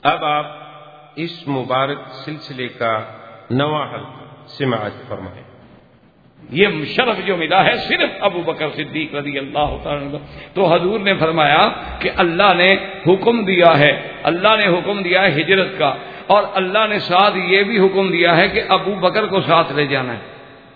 اب آپ اس مبارک سلسلے کا نواں حلقہ سماعت فرمائیں۔ یہ شرف جو ملا ہے صرف ابو بکر صدیق رضی اللہ تعالیٰ عنہ۔ تو حضور نے فرمایا کہ اللہ نے حکم دیا ہے، اللہ نے حکم دیا ہے ہجرت کا، اور اللہ نے ساتھ یہ بھی حکم دیا ہے کہ ابو بکر کو ساتھ لے جانا ہے۔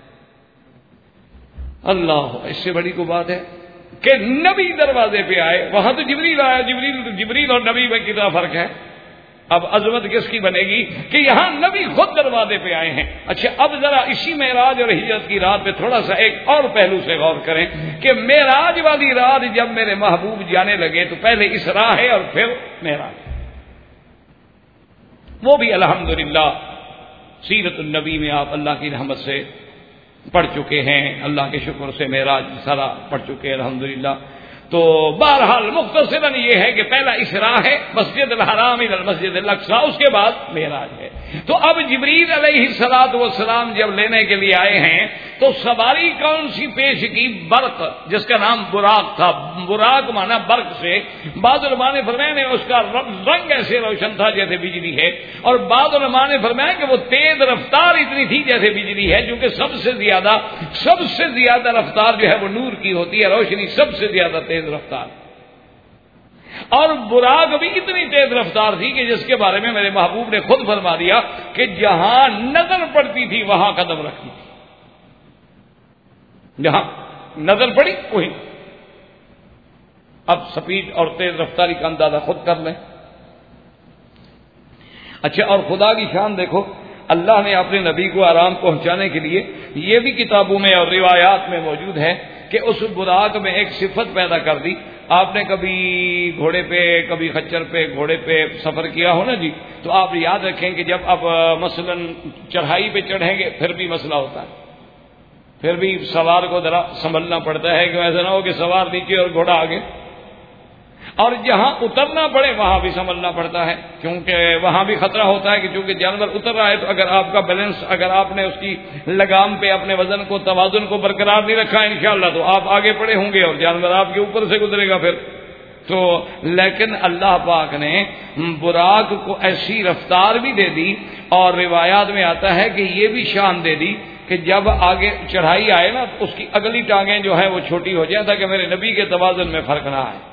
اللہ، اس سے بڑی کو بات ہے کہ نبی دروازے پہ آئے، وہاں تو جبریل آیا، جبریل اور نبی میں کتنا فرق ہے۔ اب عظمت کس کی بنے گی کہ یہاں نبی خود دروازے پہ آئے ہیں۔ اچھا، اب ذرا اسی معراج اور ہجرت کی رات پہ تھوڑا سا ایک اور پہلو سے غور کریں کہ معراج والی رات جب میرے محبوب جانے لگے تو پہلے اسراء ہے اور پھر معراج، وہ بھی الحمدللہ سیرت النبی میں آپ اللہ کی رحمت سے پڑھ چکے ہیں، اللہ کے شکر سے معراج سارا پڑھ چکے ہیں الحمدللہ۔ تو بہرحال مختصراً یہ ہے کہ پہلا اسراء ہے مسجد الحرام الی المسجد الاقصی، اس کے بعد معراج ہے۔ تو اب جبریل علیہ الصلوۃ والسلام جب لینے کے لیے آئے ہیں تو سواری کون سی پیش کی؟ برق، جس کا نام براق تھا۔ براق مانا برق سے، بعض علماء نے فرمایا نے اس کا رنگ ایسے روشن تھا جیسے بجلی ہے، اور بعض علماء نے فرمایا کہ وہ تیز رفتار اتنی تھی جیسے بجلی ہے، کیونکہ سب سے زیادہ رفتار جو ہے وہ نور کی ہوتی ہے، روشنی سب سے زیادہ تیز رفتار، اور براق بھی اتنی تیز رفتار تھی کہ جس کے بارے میں میرے محبوب نے خود فرما دیا کہ جہاں نظر پڑتی تھی وہاں قدم رکھتی تھی، جہاں نظر پڑی وہی۔ اب سپیڈ اور تیز رفتاری کا اندازہ خود کر لیں۔ اچھا، اور خدا کی شان دیکھو، اللہ نے اپنے نبی کو آرام پہنچانے کے لیے یہ بھی کتابوں میں اور روایات میں موجود ہے کہ اس براق میں ایک صفت پیدا کر دی۔ آپ نے کبھی گھوڑے پہ، کبھی خچر پہ، گھوڑے پہ سفر کیا ہو نا جی، تو آپ یاد رکھیں کہ جب آپ مثلا چڑھائی پہ چڑھیں گے پھر بھی مسئلہ ہوتا ہے، پھر بھی سوار کو ذرا سنبھلنا پڑتا ہے کہ ایسا نہ ہو کہ سوار نیچے اور گھوڑا آگے، اور جہاں اترنا پڑے وہاں بھی سنبھلنا پڑتا ہے، کیونکہ وہاں بھی خطرہ ہوتا ہے کہ چونکہ جانور اتر رہا ہے تو اگر آپ کا بیلنس، اگر آپ نے اس کی لگام پہ اپنے وزن کو، توازن کو برقرار نہیں رکھا انشاءاللہ تو آپ آگے پڑے ہوں گے اور جانور آپ کے اوپر سے گزرے گا پھر تو۔ لیکن اللہ پاک نے براق کو ایسی رفتار بھی دے دی، اور روایات میں آتا ہے کہ یہ بھی شان دے دی کہ جب آگے چڑھائی آئے نا تو اس کی اگلی ٹانگیں جو ہے وہ چھوٹی ہو جائیں تاکہ میرے نبی کے توازن میں فرق نہ آئے،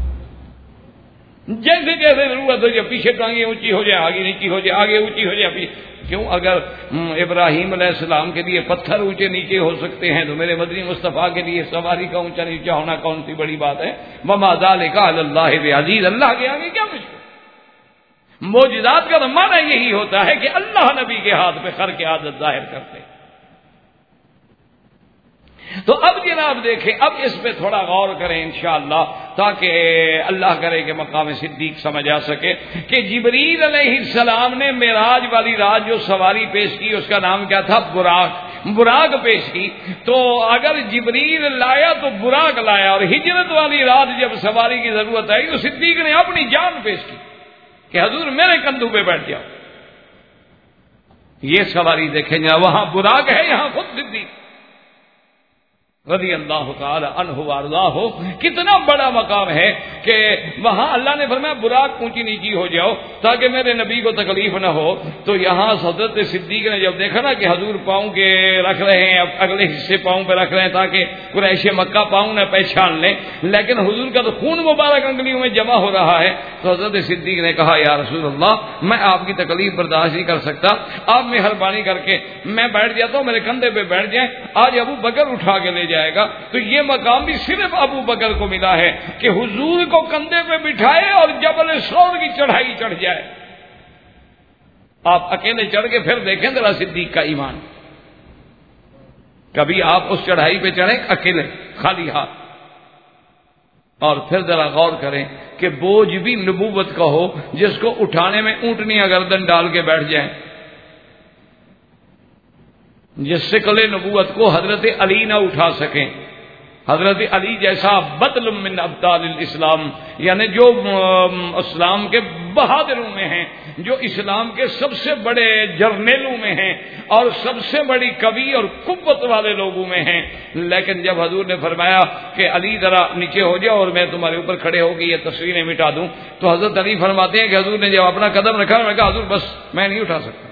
جیسے جیسے ضرورت ہو جائے پیچھے ٹانگیں اونچی ہو جائے، آگے نیچی ہو جائے، آگے اونچی ہو جائے پیچھے۔ کیوں؟ اگر ابراہیم علیہ السلام کے لیے پتھر اونچے نیچے ہو سکتے ہیں تو میرے مدنی مصطفیٰ کے لیے سواری کا اونچا نیچا ہونا کون سی بڑی بات ہے؟ وما ذلک علی اللہ بعزیز، اللہ کے آگے کیا مشکل؟ معجزات کا معنی یہی ہوتا ہے کہ اللہ نبی کے ہاتھ پہ خر کی عادت ظاہر کرتے۔ تو اب جناب دیکھیں، اب اس پہ تھوڑا غور کریں انشاءاللہ تاکہ اللہ کرے کہ مقام صدیق سمجھ آ سکے کہ جبریل علیہ السلام نے معراج والی رات جو سواری پیش کی اس کا نام کیا تھا؟ براق پیش کی۔ تو اگر جبریل لایا تو براق لایا، اور ہجرت والی رات جب سواری کی ضرورت آئی تو صدیق نے اپنی جان پیش کی کہ حضور میرے کندھوں پہ بیٹھ جاؤ۔ یہ سواری دیکھیں جا، وہاں براق ہے، یہاں خود صدیق رضی اللہ تعالی عنہ وارضاہ۔ کتنا بڑا مقام ہے کہ وہاں اللہ نے فرمایا براق اونچی نیچی ہو جاؤ تاکہ میرے نبی کو تکلیف نہ ہو۔ تو یہاں حضرت صدیق نے جب دیکھا نا کہ حضور پاؤں کے رکھ رہے ہیں، اب اگلے حصے پاؤں پہ رکھ رہے ہیں تاکہ قریش مکہ پاؤں نہ پہچان لیں، لیکن حضور کا تو خون مبارک انگلیوں میں جمع ہو رہا ہے، تو حضرت صدیق نے کہا یا رسول اللہ میں آپ کی تکلیف برداشت نہیں کر سکتا، آپ مہربانی کر کے میں بیٹھ جاتا ہوں، میرے کندھے پہ بیٹھ جائیں، آج ابو بکر اٹھا کے لے جائے گا۔ تو یہ مقام بھی صرف ابو بکر کو ملا ہے کہ حضور کو کندھے پہ بٹھائے اور جبل ثور کی چڑھائی چڑھ جائے۔ آپ اکیلے چڑھ کے پھر دیکھیں ذرا صدیق کا ایمان، کبھی آپ اس چڑھائی پہ چڑھیں اکیلے خالی ہاتھ، اور پھر ذرا غور کریں کہ بوجھ بھی نبوت کا ہو جس کو اٹھانے میں اونٹنیاں گردن ڈال کے بیٹھ جائیں، جس سے کلے نبوت کو حضرت علی نہ اٹھا سکیں، حضرت علی جیسا بطل من ابطال الاسلام، یعنی جو اسلام کے بہادروں میں ہیں، جو اسلام کے سب سے بڑے جرنیلوں میں ہیں اور سب سے بڑی قوی اور قوت والے لوگوں میں ہیں، لیکن جب حضور نے فرمایا کہ علی ذرا نیچے ہو جاؤ اور میں تمہارے اوپر کھڑے ہو کے یہ تصویریں مٹا دوں، تو حضرت علی فرماتے ہیں کہ حضور نے جب اپنا قدم رکھا، میں نے کہا حضور بس میں نہیں اٹھا سکتا،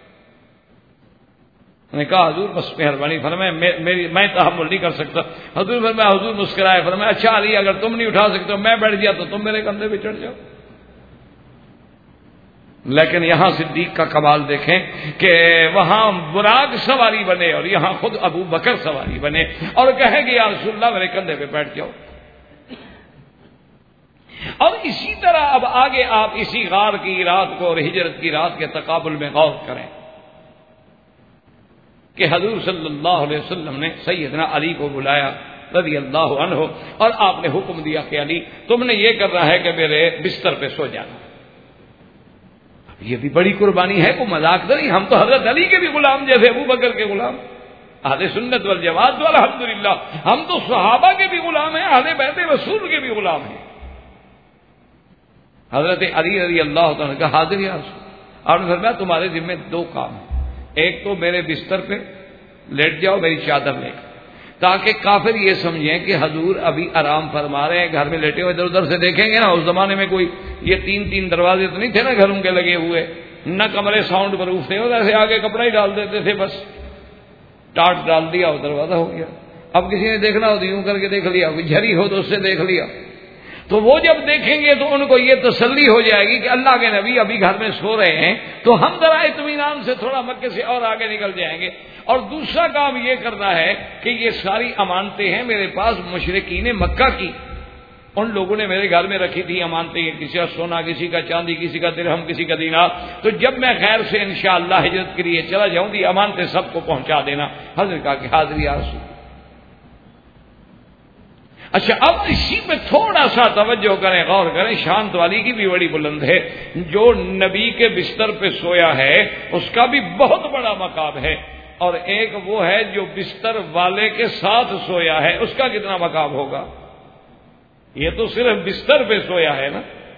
میں نے کہا حضور بس مہربانی فرمائے، میں تحمل نہیں کر سکتا۔ حضور فرمایا، حضور مسکرائے، فرمایا اچھا علی اگر تم نہیں اٹھا سکتے میں بیٹھ گیا تو تم میرے کندھے پہ چڑھ جاؤ۔ لیکن یہاں صدیق کا کمال دیکھیں کہ وہاں براق سواری بنے اور یہاں خود ابو بکر سواری بنے اور کہے کہ یا رسول اللہ میرے کندھے پہ بیٹھ جاؤ۔ اور اسی طرح اب آگے آپ اسی غار کی رات کو اور ہجرت کی رات کے تقابل میں غور کریں کہ حضور صلی اللہ علیہ وسلم نے سیدنا علی کو بلایا رضی اللہ عنہ اور آپ نے حکم دیا کہ علی تم نے یہ کرنا ہے کہ میرے بستر پہ سو جانا۔ یہ بھی بڑی قربانی ہے، کوئی مذاق نہیں، ہم تو حضرت علی کے بھی غلام جیسے ابو بکر کے غلام، اہل سنت والجماعت تو الحمدللہ ہم تو صحابہ کے بھی غلام ہیں، اہل بیت رسول کے بھی غلام ہیں۔ حضرت علی رضی اللہ تعالیٰ کا حاضر یا رسول، آپ نے فرمایا تمہارے ذمہ دو کام ہیں، ایک تو میرے بستر پہ لیٹ جاؤ میری چادر لے کر، تاکہ کافر یہ سمجھیں کہ حضور ابھی آرام فرما رہے ہیں، گھر میں لیٹے ہوئے ادھر ادھر سے دیکھیں گے نا، اس زمانے میں کوئی یہ تین دروازے تو نہیں تھے نا گھروں کے لگے ہوئے، نہ کمرے ساؤنڈ پروف تھے، ایسے آگے کپڑا ہی ڈال دیتے تھے، بس ٹاٹ ڈال دیا اور دروازہ ہو گیا۔ اب کسی نے دیکھنا ہو تو یوں کر کے دیکھ لیا، کوئی جھری ہو تو اس سے دیکھ لیا، تو وہ جب دیکھیں گے تو ان کو یہ تسلی ہو جائے گی کہ اللہ کے نبی ابھی گھر میں سو رہے ہیں، تو ہم ذرا اطمینان سے تھوڑا مکے سے اور آگے نکل جائیں گے۔ اور دوسرا کام یہ کرنا ہے کہ یہ ساری امانتیں ہیں میرے پاس مشرکین مکہ کی، ان لوگوں نے میرے گھر میں رکھی تھی امانتیں، کسی کا سونا، کسی کا چاندی، کسی کا درہم، کسی کا دینار، تو جب میں خیر سے انشاءاللہ ہجرت کے لیے چلا جاؤں گی امانتیں سب کو پہنچا دینا۔ حضرت کہا کہ حاضر یا رسول۔ اچھا اب اسی پہ تھوڑا سا توجہ کریں، غور کریں، شان والی کی بھی بڑی بلند ہے، جو نبی کے بستر پہ سویا ہے اس کا بھی بہت بڑا مقام ہے، اور ایک وہ ہے جو بستر والے کے ساتھ سویا ہے، اس کا کتنا مقام ہوگا؟ یہ تو صرف بستر پہ سویا ہے نا،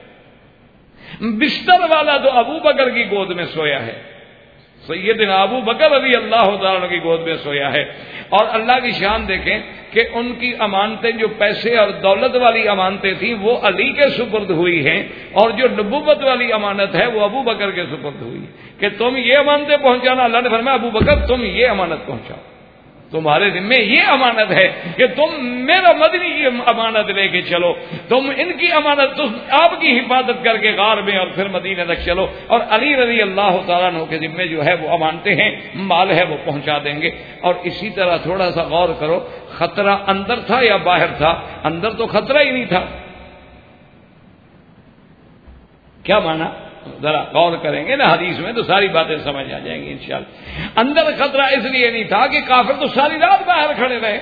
بستر والا تو ابو بکر کی گود میں سویا ہے، سیدنا ابو بکر رضی اللہ تعالیٰ کی گود میں سویا ہے۔ اور اللہ کی شان دیکھیں کہ ان کی امانتیں جو پیسے اور دولت والی امانتیں تھیں وہ علی کے سپرد ہوئی ہیں، اور جو نبوت والی امانت ہے وہ ابو بکر کے سپرد ہوئی کہ تم یہ امانتیں پہنچانا۔ اللہ نے فرمایا ابو بکر تم یہ امانت پہنچاؤ، تمہارے ذمہ یہ امانت ہے کہ تم میرا مدنی کی امانت لے کے چلو، تم ان کی امانت، تم آپ کی حفاظت کر کے غار میں اور پھر مدینے تک چلو، اور علی رضی اللہ تعالیٰ عنہ کے ذمہ جو ہے وہ امانتیں ہیں، مال ہے وہ پہنچا دیں گے۔ اور اسی طرح تھوڑا سا غور کرو، خطرہ اندر تھا یا باہر تھا؟ اندر تو خطرہ ہی نہیں تھا، کیا مانا؟ ذرا غور کریں گے نا حدیث میں تو ساری باتیں سمجھ آ جائیں گی انشاءاللہ۔ اندر خطرہ اس لیے نہیں تھا کہ کافر تو ساری رات باہر کھڑے رہے،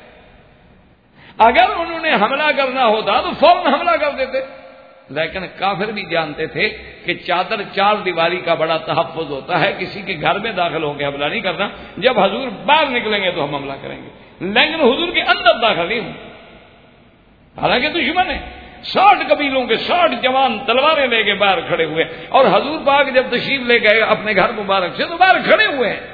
اگر انہوں نے حملہ کرنا ہوتا تو فوراً حملہ کر دیتے، لیکن کافر بھی جانتے تھے کہ چادر چار دیواری کا بڑا تحفظ ہوتا ہے، کسی کے گھر میں داخل ہو کے حملہ نہیں کرنا، جب حضور باہر نکلیں گے تو ہم حملہ کریں گے، لیکن حضور کے اندر داخل نہیں ہوں، حالانکہ دشمن ہے، 60 قبیلوں کے 60 جوان تلواریں لے کے باہر کھڑے ہوئے، اور حضور پاک جب تشریف لے گئے اپنے گھر مبارک سے تو باہر کھڑے ہوئے ہیں۔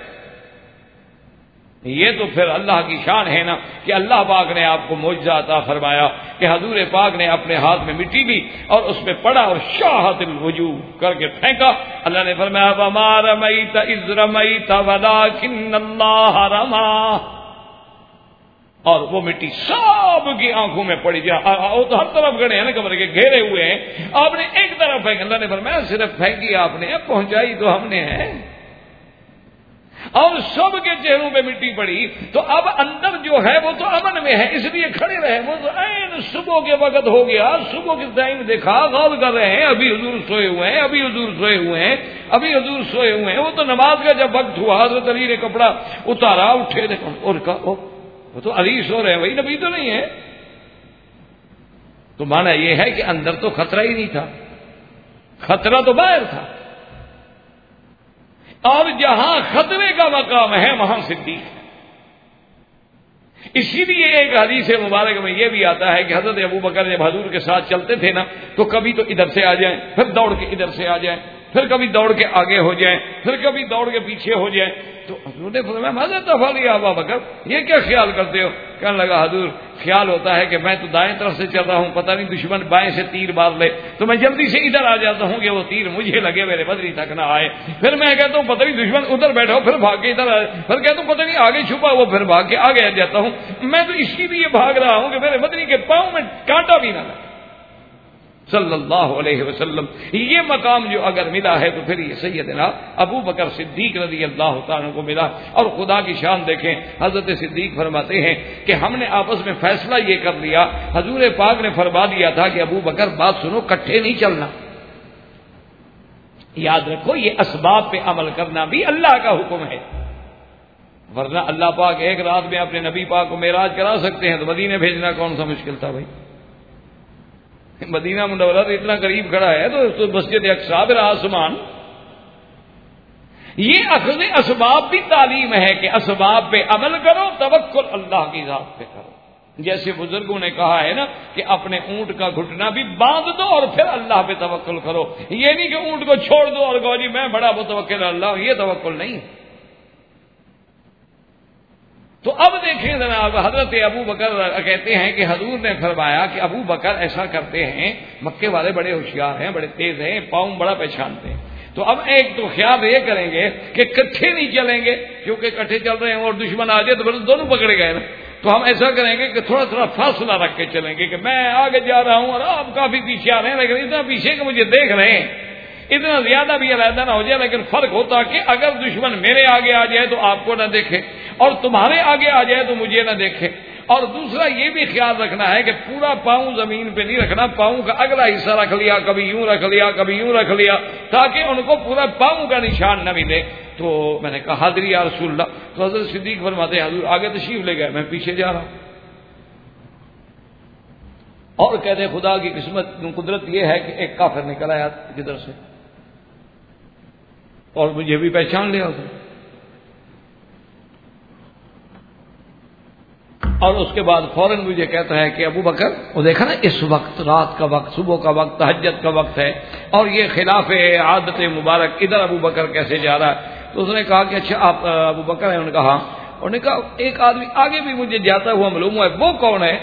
یہ تو پھر اللہ کی شان ہے نا کہ اللہ پاک نے آپ کو معجزہ عطا فرمایا کہ حضور پاک نے اپنے ہاتھ میں مٹی لی اور اس میں پڑا اور شاہت الوجوہ کر کے پھینکا۔ اللہ نے فرمایا وما رمیت اذ رمیت ولکن اللہ رمی، اور وہ مٹی سب کی آنکھوں میں پڑی، وہ تو ہر طرف گڑے ہیں نا، کمرے کے گھیرے ہوئے ہیں، آپ نے ایک طرف پھینک، اللہ نے فرمایا صرف پھینکی آپ نے، پہنچائی تو ہم نے ہے، اور سب کے چہروں پہ مٹی پڑی، تو اب اندر جو ہے وہ تو امن میں ہے، اس لیے کھڑے رہے۔ وہ تو عین صبح کے وقت ہو گیا، صبح کے ٹائم دیکھا، غور کر رہے ہیں، ابھی حضور سوئے ہوئے ہیں، ابھی حضور سوئے ہوئے ہیں، ابھی حضور سوئے ہوئے ہیں۔ وہ تو نماز کا جب وقت ہوا حضرت علی نے کپڑا اتارا، اٹھے دیکھا اور کہا وہ تو علی سو رہے ہیں، وہی نبی تو نہیں ہے۔ تو مانا یہ ہے کہ اندر تو خطرہ ہی نہیں تھا، خطرہ تو باہر تھا، اور جہاں خطرے کا مقام ہے وہاں صدیق ہے۔ اسی لیے ایک حدیث مبارک میں یہ بھی آتا ہے کہ حضرت ابو بکر جب حضور کے ساتھ چلتے تھے نا تو کبھی تو ادھر سے آ جائیں، پھر دوڑ کے ادھر سے آ جائیں، پھر کبھی دوڑ کے آگے ہو جائیں، پھر کبھی دوڑ کے پیچھے ہو جائیں. تو حضور نے فرمایا ماذا تفعل یا ابا بکر، یہ کیا خیال کرتے ہو؟ کہنے لگا حضور خیال ہوتا ہے کہ میں تو دائیں طرف سے چل رہا ہوں، پتہ نہیں دشمن بائیں سے تیر مار لے، تو میں جلدی سے ادھر آ جاتا ہوں کہ وہ تیر مجھے لگے، میرے بدری تک نہ آئے. پھر میں کہتا ہوں پتہ نہیں دشمن ادھر بیٹھا ہو، پھر بھاگ کے ادھر آئے، پھر کہتا ہوں پتہ نہیں آگے چھپا وہ، پھر بھاگ کے آگے آ جاتا ہوں. میں تو اسی لیے بھاگ رہا ہوں کہ میرے بدری کے پاؤں میں کانٹا بھی نہ لگے صلی اللہ علیہ وسلم. یہ مقام جو اگر ملا ہے تو پھر یہ سیدنا ابو بکر صدیق رضی اللہ تعالیٰ کو ملا. اور خدا کی شان دیکھیں، حضرت صدیق فرماتے ہیں کہ ہم نے آپس میں فیصلہ یہ کر لیا، حضور پاک نے فرما دیا تھا کہ ابو بکر بات سنو، کٹھے نہیں چلنا. یاد رکھو یہ اسباب پہ عمل کرنا بھی اللہ کا حکم ہے، ورنہ اللہ پاک ایک رات میں اپنے نبی پاک کو معراج کرا سکتے ہیں تو مدینے بھیجنا کون سا مشکل تھا بھائی. مدینہ منورہ تو اتنا قریب کھڑا ہے تو مسجد اقصی بر آسمان. یہ اخذ اسباب بھی تعلیم ہے کہ اسباب پہ عمل کرو، توکل اللہ کی ذات پہ کرو. جیسے بزرگوں نے کہا ہے نا کہ اپنے اونٹ کا گھٹنا بھی باندھ دو اور پھر اللہ پہ توکل کرو. یہ نہیں کہ اونٹ کو چھوڑ دو اور کہو جی میں بڑا متوکل اللہ، یہ توکل نہیں. تو اب دیکھیں جناب، حضرت ابو بکر کہتے ہیں کہ حضور نے فرمایا کہ ابو بکر ایسا کرتے ہیں، مکے والے بڑے ہوشیار ہیں، بڑے تیز ہیں، پاؤں بڑا پہچانتے ہیں. تو اب ایک تو خیال یہ کریں گے کہ کٹھے نہیں چلیں گے، کیونکہ کٹھے چل رہے ہیں اور دشمن آ جائے تو پھر دونوں پکڑے گئے نا. تو ہم ایسا کریں گے کہ تھوڑا تھوڑا فاصلہ رکھ کے چلیں گے کہ میں آگے جا رہا ہوں اور آپ کافی پیچھے آ رہے ہیں، لیکن اتنا پیچھے کہ مجھے دیکھ رہے ہیں، اتنا زیادہ بھی علیحدہ نہ ہو جائے. لیکن فرق ہوتا کہ اگر دشمن میرے آگے آ جائے تو آپ کو نہ دیکھے اور تمہارے آگے آ جائے تو مجھے نہ دیکھے. اور دوسرا یہ بھی خیال رکھنا ہے کہ پورا پاؤں زمین پہ نہیں رکھنا، پاؤں کا اگلا حصہ رکھ لیا، کبھی یوں رکھ لیا، کبھی یوں رکھ لیا، تاکہ ان کو پورا پاؤں کا نشان نہ ملے. تو میں نے کہا حاضری یا رسول اللہ. تو حضرت صدیق فرماتے ہیں حضور آگے تشریف لے گئے، میں پیچھے جا رہا ہوں. اور کہتے خدا کی قسمت قدرت یہ ہے کہ ایک کافر نکل آیا کدھر سے اور مجھے بھی پہچان لیا اسے. اور اس کے بعد فوراً مجھے کہتا ہے کہ ابو بکر، وہ دیکھا نا اس وقت رات کا وقت، صبح کا وقت، تہجد کا وقت ہے اور یہ خلاف عادت مبارک، ادھر ابو بکر کیسے جا رہا ہے؟ تو اس نے کہا کہ اچھا آپ ابو بکر ہیں؟ انہوں نے کہا. انہوں نے کہا ایک آدمی آگے بھی مجھے جاتا ہوا معلوم ہوا ہے، وہ کون ہے؟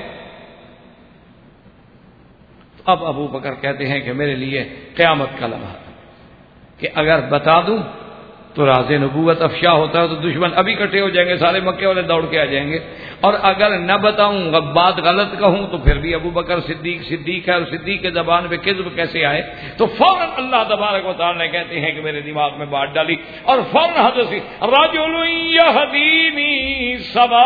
اب ابو بکر کہتے ہیں کہ میرے لیے قیامت کا لمحہ کہ اگر بتا دوں تو راز نبوت افشا ہوتا ہے تو دشمن ابھی اکٹھے ہو جائیں گے، سارے مکے والے دوڑ کے آ جائیں گے. اور اگر نہ بتاؤں، بات غلط کہوں تو پھر بھی ابو بکر صدیق ہے، اور صدیق کے زبان پہ کذب کیسے آئے؟ تو فوراً اللہ تبارک و تعالیٰ نے کہتے ہیں کہ میرے دماغ میں بات ڈالی اور فوراً حضرت رجل یہدینی سواء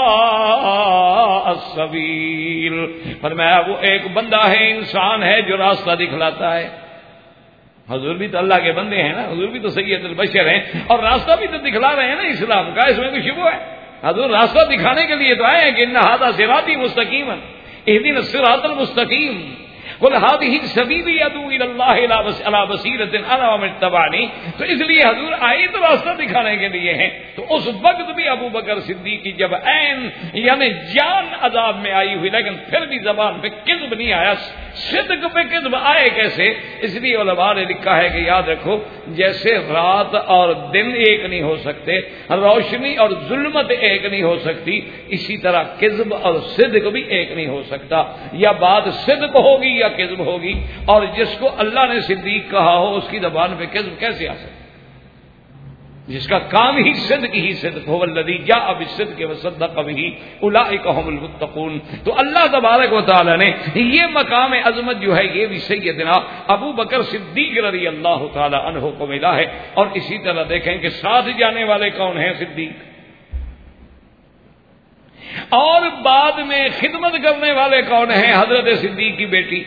السبیل، فرمایا وہ ایک بندہ ہے، انسان ہے جو راستہ دکھلاتا ہے. حضور بھی تو اللہ کے بندے ہیں نا، حضور بھی تو سید البشر ہیں اور راستہ بھی تو دکھلا رہے ہیں نا اسلام کا، اس میں کوئی شبہ ہے؟ حضور راستہ دکھانے کے لیے تو آئے ہیں کہ ان ھذا صراطی مستقیما اهدنا الصراط المستقیم قل هذه سبیلی ادعو الی اللہ علی بصیرۃ انا ومن اتبعنی. تو اس لیے حضور آئے تو راستہ دکھانے کے لیے ہیں. تو اس وقت بھی ابو بکر صدیق کی جب عین یعنی جان عذاب میں آئی ہوئی لیکن پھر بھی زبان پہ کذب نہیں آیا، صدق پہ کذب آئے کیسے؟ اس لیے علماء نے لکھا ہے کہ یاد رکھو جیسے رات اور دن ایک نہیں ہو سکتے، روشنی اور ظلمت ایک نہیں ہو سکتی، اسی طرح کذب اور صدق بھی ایک نہیں ہو سکتا. یا بات صدق ہوگی یا کذب ہوگی، اور جس کو اللہ نے صدیق کہا ہو اس کی زبان پہ کذب کیسے آ سکتا؟ جس کا کام ہی صدق ہی صدق ہو، الذی جاء بالصدق وصدق به اولئک هم المتقون. تو اللہ تبارک و تعالی نے یہ مقام عظمت جو ہے یہ بھی سیدنا ابو بکر صدیق رضی اللہ تعالی عنہ کو ملا ہے. اور اسی طرح دیکھیں کہ ساتھ جانے والے کون ہیں؟ صدیق. اور بعد میں خدمت کرنے والے کون ہیں؟ حضرت صدیق کی بیٹی.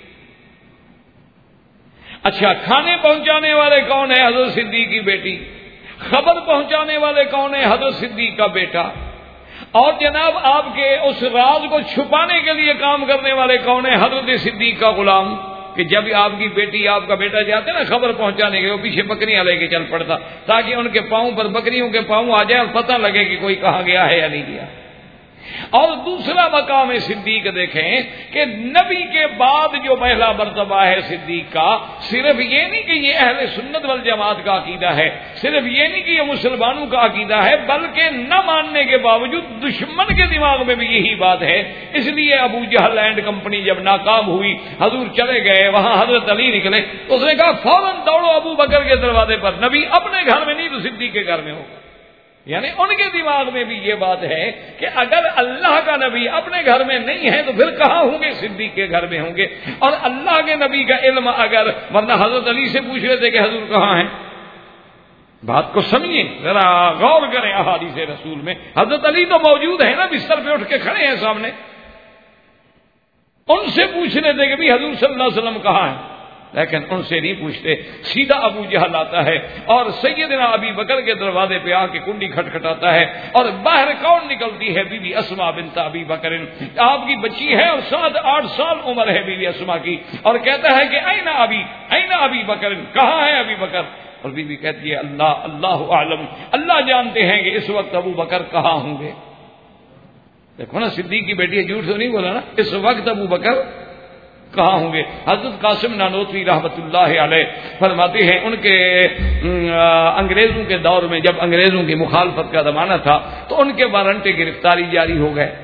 اچھا کھانے پہنچانے والے کون ہیں؟ حضرت صدیق کی بیٹی. خبر پہنچانے والے کون ہیں؟ حضرت صدیق کا بیٹا. اور جناب آپ کے اس راز کو چھپانے کے لیے کام کرنے والے کون ہیں؟ حضرت صدیق کا غلام. کہ جب آپ کی بیٹی آپ کا بیٹا جاتے نا خبر پہنچانے کے، وہ پیچھے بکریاں لے کے چل پڑتا تاکہ ان کے پاؤں پر بکریوں کے پاؤں آ جائیں اور پتہ لگے کہ کوئی کہاں گیا ہے یا نہیں گیا. اور دوسرا مقام صدیق دیکھیں کہ نبی کے بعد جو پہلا مرتبہ ہے صدیق کا، صرف یہ نہیں کہ یہ اہل سنت والجماعت کا عقیدہ ہے، صرف یہ نہیں کہ یہ مسلمانوں کا عقیدہ ہے، بلکہ نہ ماننے کے باوجود دشمن کے دماغ میں بھی یہی بات ہے۔ اس لیے ابو جہل اینڈ کمپنی جب ناکام ہوئی، حضور چلے گئے، وہاں حضرت علی نکلے تو اس نے کہا فوراً دوڑو ابو بکر کے دروازے پر، نبی اپنے گھر میں نہیں تو صدیق کے گھر میں ہوگا۔ یعنی ان کے دماغ میں بھی یہ بات ہے کہ اگر اللہ کا نبی اپنے گھر میں نہیں ہے تو پھر کہاں ہوں گے؟ صدیق کے گھر میں ہوں گے۔ اور اللہ کے نبی کا علم اگر، ورنہ حضرت علی سے پوچھ رہے تھے کہ حضور کہاں ہیں؟ بات کو سمجھیں، ذرا غور کریں احادیث رسول میں، حضرت علی تو موجود ہے نا، بستر پہ اٹھ کے کھڑے ہیں سامنے، ان سے پوچھ رہے تھے کہ بھی حضور صلی اللہ علیہ وسلم کہاں ہیں، لیکن ان سے نہیں پوچھتے، سیدھا ابو جہل آتا ہے اور سیدنا ابی بکر کے دروازے پہ آ کے کنڈی کھٹکھٹاتا ہے، اور باہر کون نکلتی ہے؟ بی بی اسما بنت ابی بکر، آپ کی بچی ہے اور 7-8 سال عمر ہے بی بی اسما کی، اور کہتا ہے کہ این ابی بکر، کہاں ہے ابی بکر؟ اور بی بی کہتی ہے اللہ اعلم، اللہ جانتے ہیں کہ اس وقت ابو بکر کہاں ہوں گے۔ دیکھو نا، صدیق کی بیٹی ہے، جھوٹ تو نہیں بولا نا، اس وقت ابو بکر کہاں ہوں گے۔ حضرت قاسم نانوتوی رحمۃ اللہ علیہ فرماتے ہیں ان کے انگریزوں کے دور میں جب انگریزوں کی مخالفت کا زمانہ تھا تو ان کے وارنٹ گرفتاری جاری ہو گئے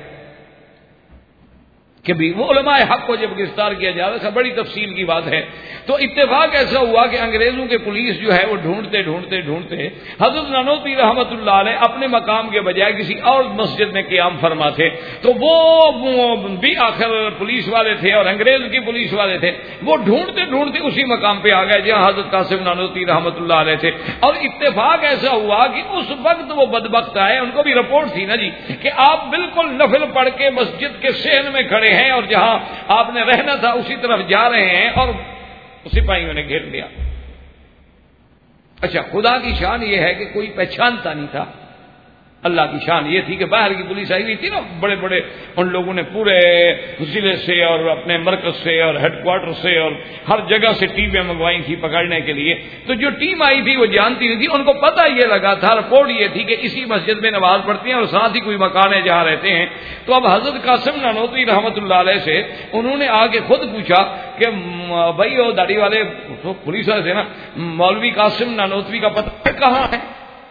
کہ بھی وہ علماء حق کو جب گرفتار کیا جا رہا تھا، بڑی تفصیل کی بات ہے، تو اتفاق ایسا ہوا کہ انگریزوں کے پولیس جو ہے وہ ڈھونڈتے حضرت نانوتوی رحمۃ اللہ علیہ اپنے مقام کے بجائے کسی اور مسجد میں قیام فرما تھے، تو وہ بھی آخر پولیس والے تھے اور انگریز کی پولیس والے تھے، وہ ڈھونڈتے اسی مقام پہ آ گئے جہاں حضرت قاسم نانوتوی رحمۃ اللہ علیہ تھے، اور اتفاق ایسا ہوا کہ اس وقت وہ بدبخت آئے، ان کو بھی رپورٹ تھی نا جی کہ آپ بالکل نفل پڑھ کے مسجد کے صحن میں کھڑے ہیں اور جہاں آپ نے رہنا تھا اسی طرف جا رہے ہیں، اور سپاہیوں نے گھیر لیا۔ اچھا، خدا کی شان یہ ہے کہ کوئی پہچانتا نہیں تھا، اللہ کی شان یہ تھی کہ باہر کی پولیس آئی ہوئی تھی نا، بڑے بڑے ان لوگوں نے پورے ضلع سے اور اپنے مرکز سے اور ہیڈ کوارٹر سے اور ہر جگہ سے ٹیمیں منگوائی تھی پکڑنے کے لیے، تو جو ٹیم آئی تھی وہ جانتی نہیں تھی، ان کو پتہ یہ لگا تھا، رپورٹ یہ تھی کہ اسی مسجد میں نماز پڑھتی ہیں اور ساتھ ہی کوئی مکان ہے جہاں رہتے ہیں۔ تو اب حضرت قاسم نانوتوی رحمۃ اللہ علیہ سے انہوں نے آ کے خود پوچھا کہ بھائی وہ داڑھی والے پولیس والے تھے نا، مولوی قاسم نانوتوی کا پتہ کہاں ہے؟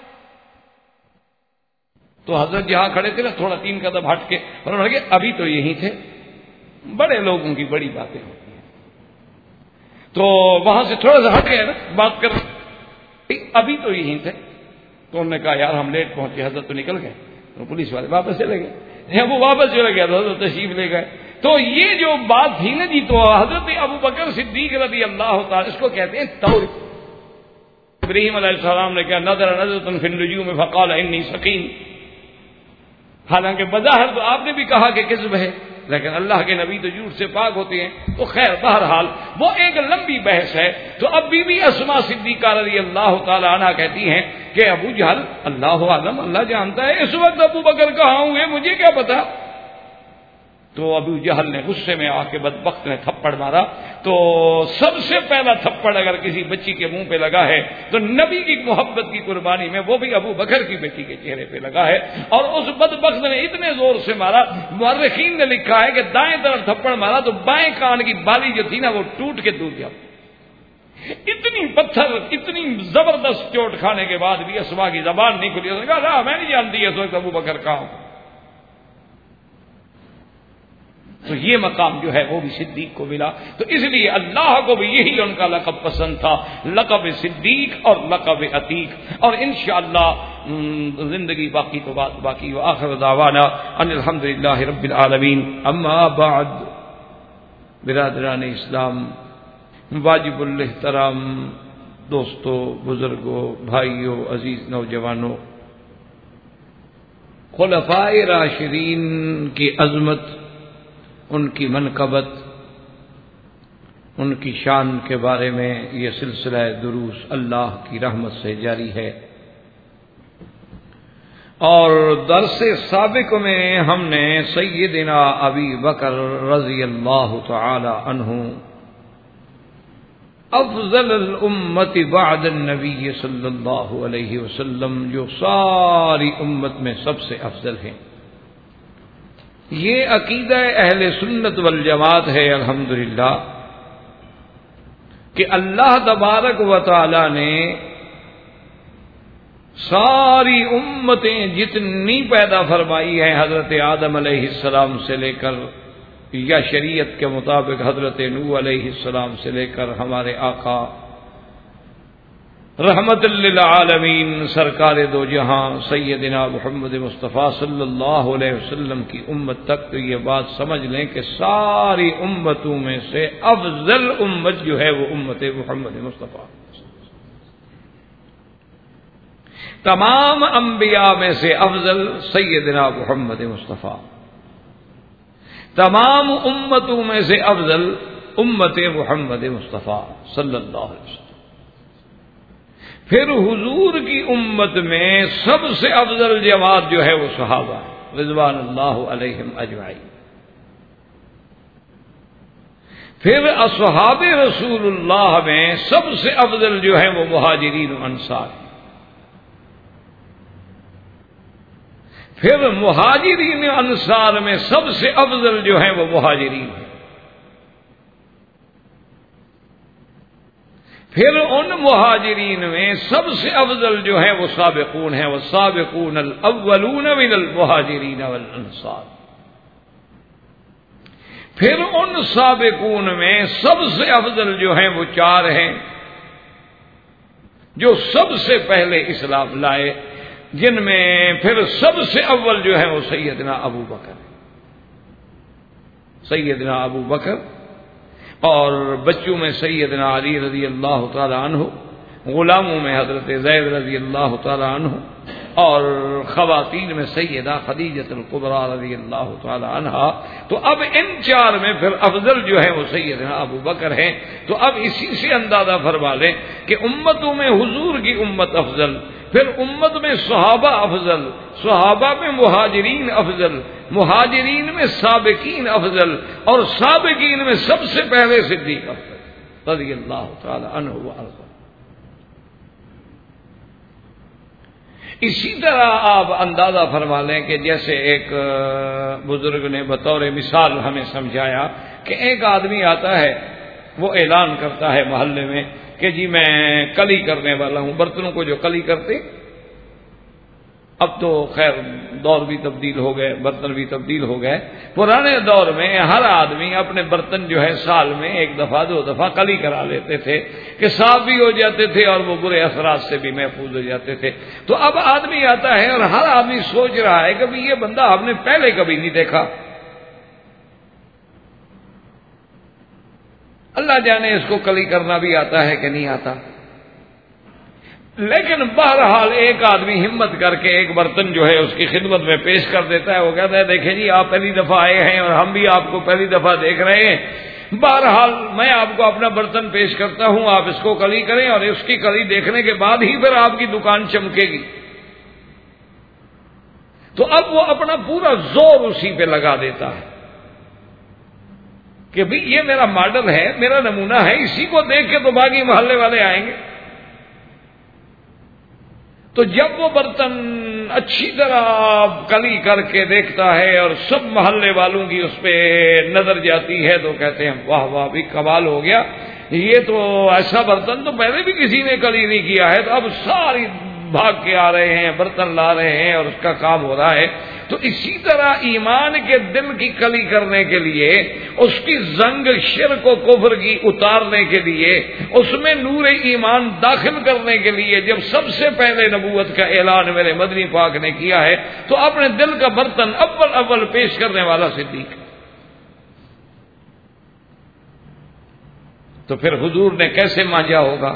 تو حضرت جہاں کھڑے تھے نا تھوڑا 3 قدم ہٹ کے انہوں نے کہا ابھی تو یہی تھے، بڑے لوگوں کی بڑی باتیں ہوتی ہیں، تو وہاں سے تھوڑا سا ہٹ گئے نا بات کر، ابھی تو یہی تھے۔ تو انہوں نے کہا یار ہم لیٹ پہنچے، حضرت تو نکل گئے، تو پولیس والے واپس چلے گئے، وہ واپس چلے گئے تو حضرت تشریف لے گئے۔ تو یہ جو بات تھی نا جی، تو حضرت ابو بکر صدیق رضی اللہ تعالی، اس کو کہتے ہیں توری۔ ابراہیم علیہ السلام نے کہا نظرۃ فی النجوم فقال انی سقیم، حالانکہ بظاہر تو آپ نے بھی کہا کہ کذب ہے، لیکن اللہ کے نبی تو جھوٹ سے پاک ہوتے ہیں۔ تو خیر بہرحال وہ ایک لمبی بحث ہے۔ تو اب بی بی اسما صدیقہ رضی اللہ تعالی عنہ کہتی ہیں کہ ابو جہل اللہ عالم، اللہ جانتا ہے اس وقت ابو بکر کہاں ہوئے، مجھے کیا پتا۔ تو ابو جہل نے غصے میں آ کے بدبخت نے تھپڑ مارا۔ تو سب سے پہلا تھپڑ اگر کسی بچی کے منہ پہ لگا ہے تو نبی کی محبت کی قربانی میں وہ بھی ابو بکر کی بیٹی کے چہرے پہ لگا ہے، اور اس بدبخت نے اتنے زور سے مارا، مورخین نے لکھا ہے کہ دائیں طرف تھپڑ مارا تو بائیں کان کی بالی جو تھی نا وہ ٹوٹ کے دور گیا۔ اتنی پتھر، اتنی زبردست چوٹ کھانے کے بعد بھی اسما کی زبان نہیں کھلی، اس نے کہا میں نہیں جانتی اس وقت ابو بکر کہاں ہوں۔ تو یہ مقام جو ہے وہ بھی صدیق کو ملا، تو اس لیے اللہ کو بھی یہی ان کا لقب پسند تھا، لقب صدیق اور لقب عتیق۔ اور انشاءاللہ زندگی باقی تو بات باقی، وآخر دعوانا ان الحمدللہ رب العالمین۔ اما بعد، برادران اسلام، واجب الاحترام دوستو، بزرگوں، بھائیوں، عزیز نوجوانوں، خلفائے راشدین کی عظمت، ان کی منقبت، ان کی شان کے بارے میں یہ سلسلہ دروس اللہ کی رحمت سے جاری ہے، اور درس سابق میں ہم نے سیدنا ابی بکر رضی اللہ تعالی عنہ افضل الامت بعد النبی صلی اللہ علیہ وسلم، جو ساری امت میں سب سے افضل ہیں، یہ عقیدہ اہل سنت والجماعت ہے الحمدللہ کہ اللہ تبارک و تعالی نے ساری امتیں جتنی پیدا فرمائی ہیں حضرت آدم علیہ السلام سے لے کر یا شریعت کے مطابق حضرت نوح علیہ السلام سے لے کر ہمارے آقا رحمت للعالمین سرکار دو جہاں سیدنا محمد مصطفیٰ صلی اللہ علیہ وسلم کی امت تک تو یہ بات سمجھ لیں کہ ساری امتوں میں سے افضل امت جو ہے وہ امت محمد مصطفیٰ. تمام انبیاء میں سے افضل سیدنا محمد مصطفیٰ، تمام امتوں میں سے افضل امت محمد مصطفیٰ صلی اللہ علیہ وسلم. پھر حضور کی امت میں سب سے افضل جماعت جو ہے وہ صحابہ رضوان اللہ علیہم اجمعین. پھر اصحاب رسول اللہ میں سب سے افضل جو ہے وہ مہاجرین و انصار. پھر مہاجرین و انصار میں سب سے افضل جو ہے وہ مہاجرین ہیں. پھر ان مہاجرین میں سب سے افضل جو ہے وہ سابقون ہیں، والسابقون الاولون من المہاجرین والانصار. پھر ان سابقون میں سب سے افضل جو ہیں وہ چار ہیں جو سب سے پہلے اسلام لائے، جن میں پھر سب سے اول جو ہے وہ سیدنا ابو بکر. سیدنا ابو بکر اور بچوں میں سیدنا علی رضی اللہ تعالی عنہ، غلاموں میں حضرت زید رضی اللہ تعالی عنہ، اور خواتین میں سیدہ خدیجہ الکبریٰ رضی اللہ تعالی عنہا. تو اب ان چار میں پھر افضل جو ہے وہ سیدنا ابو بکر ہیں. تو اب اسی سے اندازہ فرما لیں کہ امتوں میں حضور کی امت افضل، پھر امت میں صحابہ افضل، صحابہ میں مہاجرین افضل، مہاجرین میں سابقین افضل، اور سابقین میں سب سے پہلے صدیق افضل رضی اللہ تعالی عنہ وارضاہ. اسی طرح آپ اندازہ فرما لیں کہ جیسے ایک بزرگ نے بطور مثال ہمیں سمجھایا کہ ایک آدمی آتا ہے، وہ اعلان کرتا ہے محلے میں کہ جی میں کلی کرنے والا ہوں. برتنوں کو جو کلی کرتے، اب تو خیر دور بھی تبدیل ہو گئے، برتن بھی تبدیل ہو گئے. پرانے دور میں ہر آدمی اپنے برتن جو ہے سال میں ایک دفعہ دو دفعہ کلی کرا لیتے تھے کہ صاف بھی ہو جاتے تھے اور وہ برے اثرات سے بھی محفوظ ہو جاتے تھے. تو اب آدمی آتا ہے اور ہر آدمی سوچ رہا ہے کہ یہ بندہ ہم نے پہلے کبھی نہیں دیکھا، اللہ جانے اس کو کلی کرنا بھی آتا ہے کہ نہیں آتا. لیکن بہرحال ایک آدمی ہمت کر کے ایک برتن جو ہے اس کی خدمت میں پیش کر دیتا ہے. وہ کہتا ہے دیکھیں جی آپ پہلی دفعہ آئے ہیں اور ہم بھی آپ کو پہلی دفعہ دیکھ رہے ہیں، بہرحال میں آپ کو اپنا برتن پیش کرتا ہوں، آپ اس کو کلی کریں اور اس کی کلی دیکھنے کے بعد ہی پھر آپ کی دکان چمکے گی. تو اب وہ اپنا پورا زور اسی پہ لگا دیتا ہے کہ بھئی یہ میرا ماڈل ہے، میرا نمونہ ہے، اسی کو دیکھ کے تو باقی محلے والے آئیں گے. تو جب وہ برتن اچھی طرح کلی کر کے دیکھتا ہے اور سب محلے والوں کی اس پہ نظر جاتی ہے تو کہتے ہیں واہ واہ بھی کمال ہو گیا، یہ تو ایسا برتن تو پہلے بھی کسی نے کلی نہیں کیا ہے. تو اب ساری بھاگ کے آ رہے ہیں، برتن لا رہے ہیں اور اس کا کام ہو رہا ہے. تو اسی طرح ایمان کے دل کی کلی کرنے کے لیے، اس کی زنگ شرک و کفر کی اتارنے کے لیے، اس میں نور ایمان داخل کرنے کے لیے جب سب سے پہلے نبوت کا اعلان میرے مدنی پاک نے کیا ہے تو اپنے دل کا برتن اول پیش کرنے والا صدیق. تو پھر حضور نے کیسے مانجا ہوگا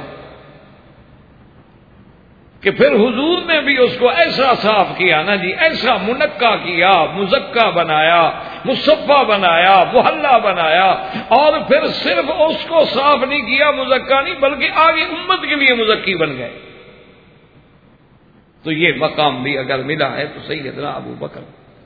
کہ پھر حضور نے بھی اس کو ایسا صاف کیا نا جی، ایسا منقع کیا، مزکا بنایا، مصفا بنایا، محلہ بنایا، اور پھر صرف اس کو صاف نہیں کیا، مزکا نہیں، بلکہ آگے امت کے لیے مزکی بن گئے. تو یہ مقام بھی اگر ملا ہے تو سیدنا ابو بکر.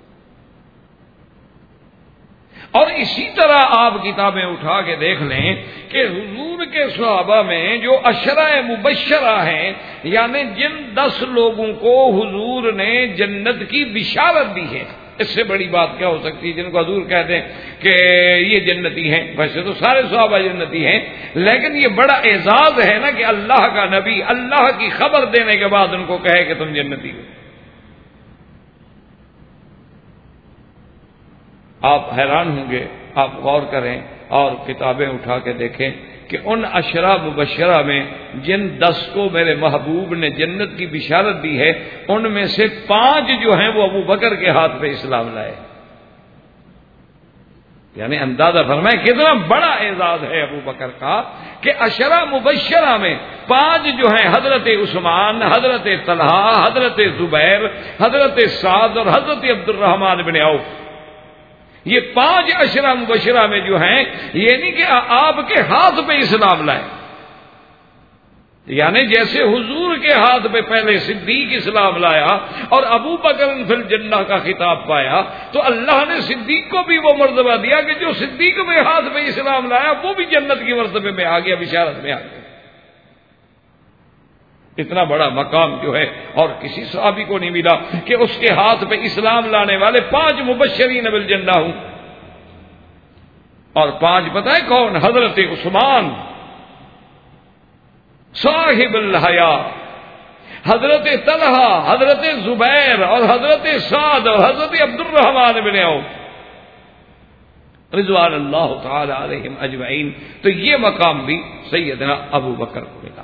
اور اسی طرح آپ کتابیں اٹھا کے دیکھ لیں کہ حضور کے صحابہ میں جو عشرہ مبشرہ ہیں، یعنی جن 10 لوگوں کو حضور نے جنت کی بشارت دی ہے، اس سے بڑی بات کیا ہو سکتی ہے؟ جن کو حضور کہتے ہیں کہ یہ جنتی ہیں، ویسے تو سارے صحابہ جنتی ہیں، لیکن یہ بڑا اعزاز ہے نا کہ اللہ کا نبی اللہ کی خبر دینے کے بعد ان کو کہے کہ تم جنتی ہو۔ آپ حیران ہوں گے، آپ غور کریں اور کتابیں اٹھا کے دیکھیں کہ ان عشرہ مبشرہ میں جن 10 کو میرے محبوب نے جنت کی بشارت دی ہے، ان میں سے 5 جو ہیں وہ ابو بکر کے ہاتھ پہ اسلام لائے۔ یعنی اندازہ فرمائیں کتنا بڑا اعزاز ہے ابو بکر کا کہ عشرہ مبشرہ میں 5 جو ہیں، حضرت عثمان، حضرت طلحہ، حضرت زبیر، حضرت سعد اور حضرت عبد الرحمن بن عوف، یہ 5 عشرہ مبشرہ میں جو ہیں، یعنی کہ آپ کے ہاتھ پہ اسلام لائے۔ یعنی جیسے حضور کے ہاتھ پہ پہلے صدیق اسلام لایا اور ابو بکر فی الجنہ کا خطاب پایا، تو اللہ نے صدیق کو بھی وہ مرتبہ دیا کہ جو صدیق میں ہاتھ پہ اسلام لایا وہ بھی جنت کی مرتبے میں آ گیا، بشارت میں آ گیا۔ اتنا بڑا مقام جو ہے اور کسی صحابی کو نہیں ملا کہ اس کے ہاتھ پہ اسلام لانے والے 5 مبشرین بالجنہ ہوں۔ اور 5 پتہ ہے کون؟ حضرت عثمان صاحب الحیا، حضرت طلحہ، حضرت زبیر اور حضرت سعد اور حضرت عبد الرحمن بن عوف رضوان اللہ تعالی علیہم اجمعین۔ تو یہ مقام بھی سیدنا ابو بکر کو ملا۔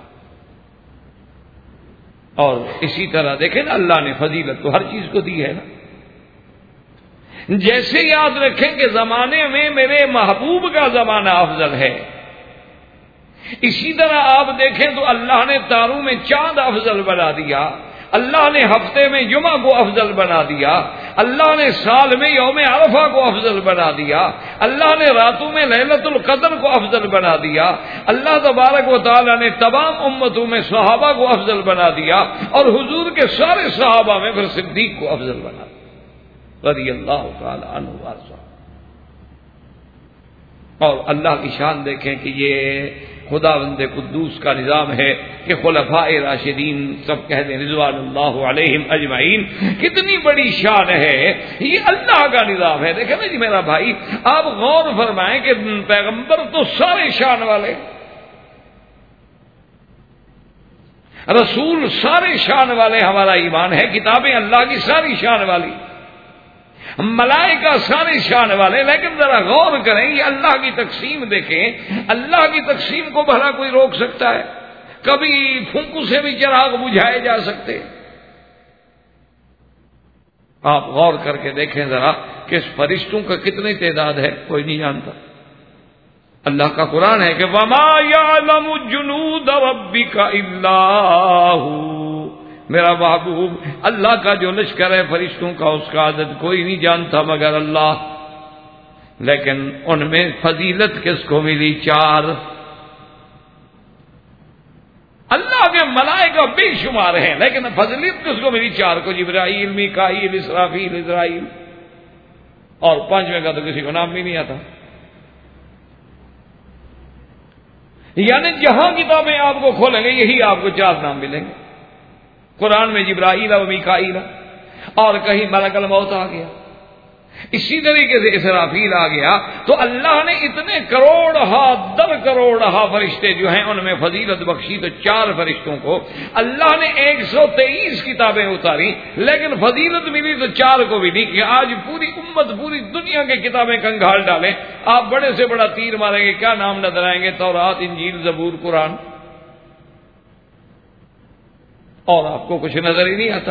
اور اسی طرح دیکھیں نا، اللہ نے فضیلت تو ہر چیز کو دی ہے نا۔ جیسے یاد رکھیں کہ زمانے میں میرے محبوب کا زمانہ افضل ہے، اسی طرح آپ دیکھیں تو اللہ نے تاروں میں چاند افضل بنا دیا، اللہ نے ہفتے میں جمعہ کو افضل بنا دیا، اللہ نے سال میں یوم عرفہ کو افضل بنا دیا، اللہ نے راتوں میں لیلۃ القدر کو افضل بنا دیا، اللہ تبارک و تعالی نے تمام امتوں میں صحابہ کو افضل بنا دیا، اور حضور کے سارے صحابہ میں پھر صدیق کو افضل بنا دیا رضی اللہ تعالی عنہ وارضاہ۔ اور اللہ کی شان دیکھیں کہ یہ خداوند قدوس کا نظام ہے کہ خلفاء راشدین سب کہہ دیں رضوان اللہ علیہم اجمعین، کتنی بڑی شان ہے، یہ اللہ کا نظام ہے۔ دیکھیں نا جی میرا بھائی، آپ غور فرمائیں کہ پیغمبر تو سارے شان والے، رسول سارے شان والے، ہمارا ایمان ہے، کتابیں اللہ کی ساری شان والی، ملائکہ سارے شان والے، لیکن ذرا غور کریں یہ اللہ کی تقسیم دیکھیں، اللہ کی تقسیم کو بھلا کوئی روک سکتا ہے؟ کبھی پھونکو سے بھی چراغ بجھائے جا سکتے؟ آپ غور کر کے دیکھیں ذرا کہ اس فرشتوں کا کتنی تعداد ہے، کوئی نہیں جانتا۔ اللہ کا قرآن ہے کہ وَمَا يَعْلَمُ جُنُودَ رَبِّكَ إِلَّا هُوَ، میرا محبوب اللہ کا جو لشکر ہے فرشتوں کا، اس کا عدد کوئی نہیں جانتا مگر اللہ۔ لیکن ان میں فضیلت کس کو ملی؟ 4۔ اللہ کے ملائکہ بے شمار ہیں، لیکن فضیلت کس کو ملی؟ 4 کو، جبرائیل، میکائیل، اسرافیل، اسرائیل، اور 5ویں کا تو کسی کو نام بھی نہیں آتا۔ یعنی جہاں کتابیں آپ کو کھولیں گے یہی آپ کو 4 نام ملیں گے۔ قرآن میں جبرائیل و میکائیل، اور کہیں ملک الموت آ گیا، اسی طریقے سے اسرافیل آ گیا۔ تو اللہ نے اتنے کروڑہا در کروڑہا فرشتے جو ہیں ان میں فضیلت بخشی، تو 4 فرشتوں کو اللہ نے 123 کتابیں اتاری، لیکن فضیلت ملی تو 4 کو ملی کہ آج پوری امت، پوری دنیا کے کتابیں کنگھال ڈالیں، آپ بڑے سے بڑا تیر ماریں گے، کیا نام نظر آئیں گے؟ تورات، انجیل، زبور، قرآن، اور آپ کو کچھ نظر ہی نہیں آتا۔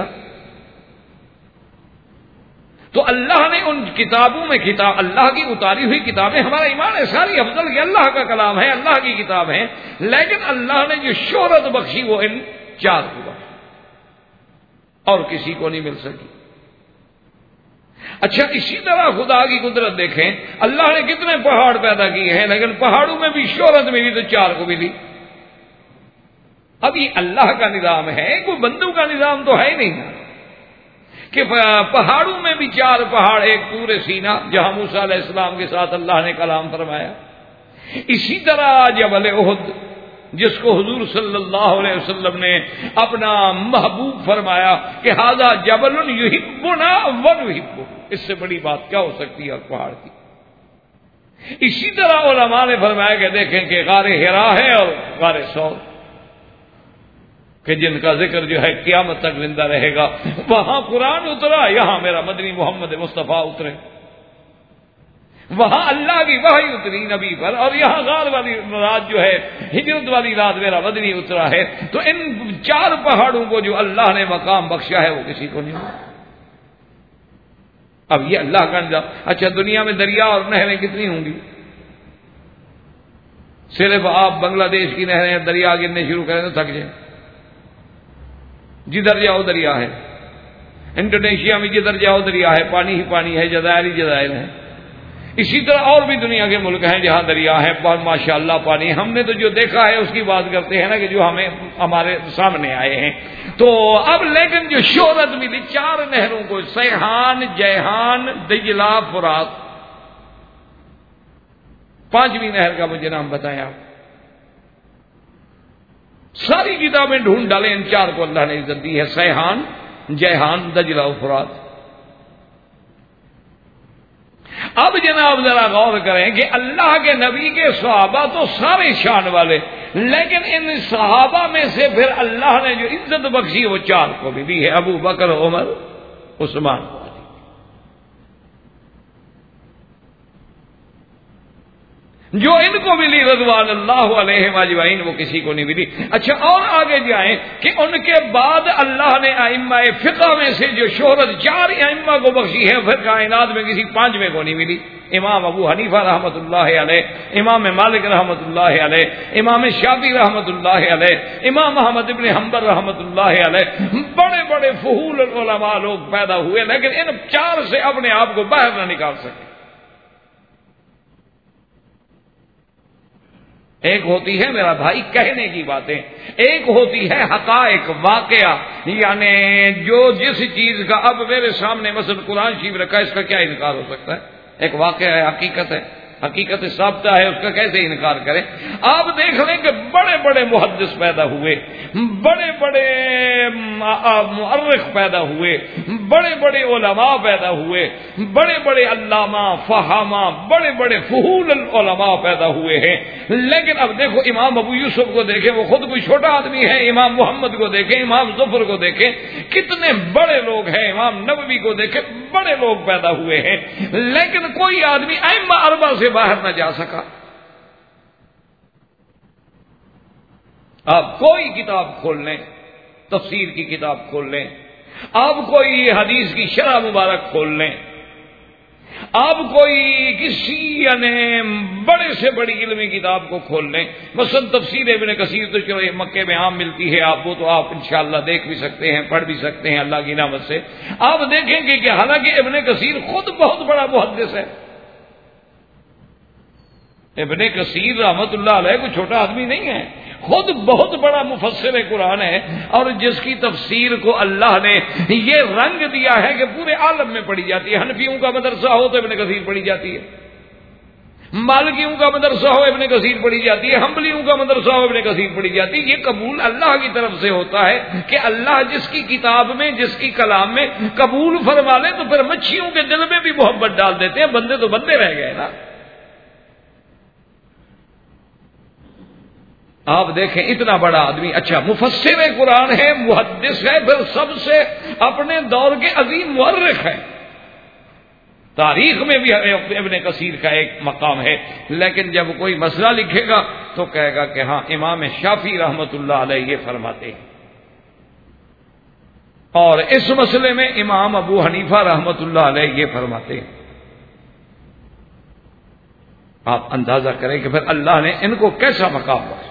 تو اللہ نے ان کتابوں میں اللہ کی اتاری ہوئی کتابیں، ہمارا ایمان ہے ساری افضل کہ اللہ کا کلام ہے، اللہ کی کتاب ہے، لیکن اللہ نے جو شہرت بخشی وہ ان 4 کو بخشی، اور کسی کو نہیں مل سکی۔ اچھا، اسی طرح خدا کی قدرت دیکھیں، اللہ نے کتنے پہاڑ پیدا کیے ہیں، لیکن پہاڑوں میں بھی شہرت ملی تو 4 کو ملی۔ اب یہ اللہ کا نظام ہے، کوئی بندوں کا نظام تو ہے نہیں نا، کہ پہاڑوں میں بھی 4 پہاڑ، ایک طور سینا جہاں موسیٰ علیہ السلام کے ساتھ اللہ نے کلام فرمایا، اسی طرح جبل احد جس کو حضور صلی اللہ علیہ وسلم نے اپنا محبوب فرمایا کہ ھذا جبل یحبنا ونحبہ، اس سے بڑی بات کیا ہو سکتی ہے پہاڑ کی۔ اسی طرح علماء نے فرمایا کہ دیکھیں کہ غار حرا ہے اور غار ثور، کہ جن کا ذکر جو ہے قیامت تک زندہ رہے گا، وہاں قرآن اترا، یہاں میرا مدنی محمد مصطفیٰ اترے، وہاں اللہ کی وحی اتری نبی پر، اور یہاں غار والی رات جو ہے، ہجرت والی رات میرا مدنی اترا ہے۔ تو ان 4 پہاڑوں کو جو اللہ نے مقام بخشا ہے وہ کسی کو نہیں ہوا۔ اب یہ اللہ کا نظام۔ اچھا، دنیا میں دریا اور نہریں کتنی ہوں گی؟ صرف آپ بنگلہ دیش کی نہریں دریا گرنے شروع کریں تو تھک جائیں، جدھر جاؤ دریا ہے، انڈونیشیا میں جدھر جاؤ دریا ہے، پانی ہی پانی ہے، جزائر ہی جزائر ہیں۔ اسی طرح اور بھی دنیا کے ملک ہیں جہاں دریا ہے، ماشاء اللہ پانی۔ ہم نے تو جو دیکھا ہے اس کی بات کرتے ہیں نا، کہ جو ہمیں ہمارے سامنے آئے ہیں۔ تو اب لیکن جو شہرت ملی 4 نہروں کو، سیحان، جیحان، دجلہ، فرات، 5ویں نہر کا مجھے نام بتائیں آپ۔ ساری کتابیں ڈھونڈ ڈالیں، ان 4 کو اللہ نے عزت دی ہے، سیحان، جیحان، دجلہ و فرات۔ اب جناب ذرا غور کریں کہ اللہ کے نبی کے صحابہ تو سارے شان والے، لیکن ان صحابہ میں سے پھر اللہ نے جو عزت بخشی وہ 4 کو بھی دی ہے، ابو بکر، عمر، عثمان۔ جو ان کو ملی رضوان اللہ علیہم اجمعین وہ کسی کو نہیں ملی۔ اچھا، اور آگے جائیں کہ ان کے بعد اللہ نے ائمہ فقہ میں سے جو شہرت 4 ائمہ کو بخشی ہے، پھر کائنات میں کسی 5ویں کو نہیں ملی۔ امام ابو حنیفہ رحمۃ اللہ علیہ، امام مالک رحمۃ اللہ علیہ، امام شافعی رحمۃ اللہ علیہ، امام احمد ابن حنبل رحمۃ اللہ علیہ، بڑے بڑے فحول العلماء لوگ پیدا ہوئے، لیکن ان 4 سے اپنے آپ کو باہر نہ نکال سکے۔ ایک ہوتی ہے میرا بھائی کہنے کی باتیں، ایک ہوتی ہے حقائق، واقعہ، یعنی جو جس چیز کا اب میرے سامنے مثلا قرآن شریف رکھا ہے، اس کا کیا انکار ہو سکتا ہے؟ ایک واقعہ ہے، حقیقت ہے، حقیقت ثابتہ ہے، اس کا کیسے انکار کریں؟ آپ دیکھ لیں کہ بڑے بڑے محدث پیدا ہوئے، بڑے بڑے مؤرخ پیدا ہوئے، بڑے بڑے علماء پیدا ہوئے، بڑے بڑے علامہ، فہامہ، بڑے بڑے فحول العلماء پیدا ہوئے ہیں۔ لیکن اب دیکھو امام ابو یوسف کو دیکھیں، وہ خود کوئی چھوٹا آدمی ہے، امام محمد کو دیکھیں، امام ظفر کو دیکھیں، کتنے بڑے لوگ ہیں، امام نووی کو دیکھیں، بڑے لوگ پیدا ہوئے ہیں، لیکن کوئی آدمی ائمہ 4 سے باہر نہ جا سکا۔ آپ کوئی کتاب کھول لیں، تفسیر کی کتاب کھول لیں، آپ کوئی حدیث کی شرح مبارک کھول لیں، آپ کوئی کسی یعنی بڑے سے بڑی علمی کتاب کو کھول لیں، مثلا تفسیر ابن کثیر تو چلو مکے میں عام ملتی ہے، آپ وہ تو آپ انشاءاللہ دیکھ بھی سکتے ہیں، پڑھ بھی سکتے ہیں اللہ کی نعمت سے۔ آپ دیکھیں گے کہ حالانکہ ابن کثیر خود بہت بڑا محدث ہے، ابن کثیر رحمت اللہ علیہ کوئی چھوٹا آدمی نہیں ہے، خود بہت بڑا مفسر قرآن ہے، اور جس کی تفسیر کو اللہ نے یہ رنگ دیا ہے کہ پورے عالم میں پڑھی جاتی ہے۔ حنفیوں کا مدرسہ ہو تو ابن کثیر پڑھی جاتی ہے، مالکیوں کا مدرسہ ہو ابن کثیر پڑھی جاتی ہے، حنبلیوں کا مدرسہ ہو ابن کثیر پڑھی جاتی ہے۔ یہ قبول اللہ کی طرف سے ہوتا ہے کہ اللہ جس کی کتاب میں، جس کی کلام میں قبول فرما لے تو پھر مچھیوں کے دل میں بھی محبت ڈال دیتے ہیں، بندے تو بندے رہ گئے نا۔ آپ دیکھیں اتنا بڑا آدمی، اچھا مفسر قرآن ہے، محدث ہے، پھر سب سے اپنے دور کے عظیم مورخ ہے، تاریخ میں بھی ابن کثیر کا ایک مقام ہے، لیکن جب کوئی مسئلہ لکھے گا تو کہے گا کہ ہاں امام شافعی رحمت اللہ علیہ یہ فرماتے ہیں، اور اس مسئلے میں امام ابو حنیفہ رحمت اللہ علیہ یہ فرماتے ہیں۔ آپ اندازہ کریں کہ پھر اللہ نے ان کو کیسا مقام بخشا۔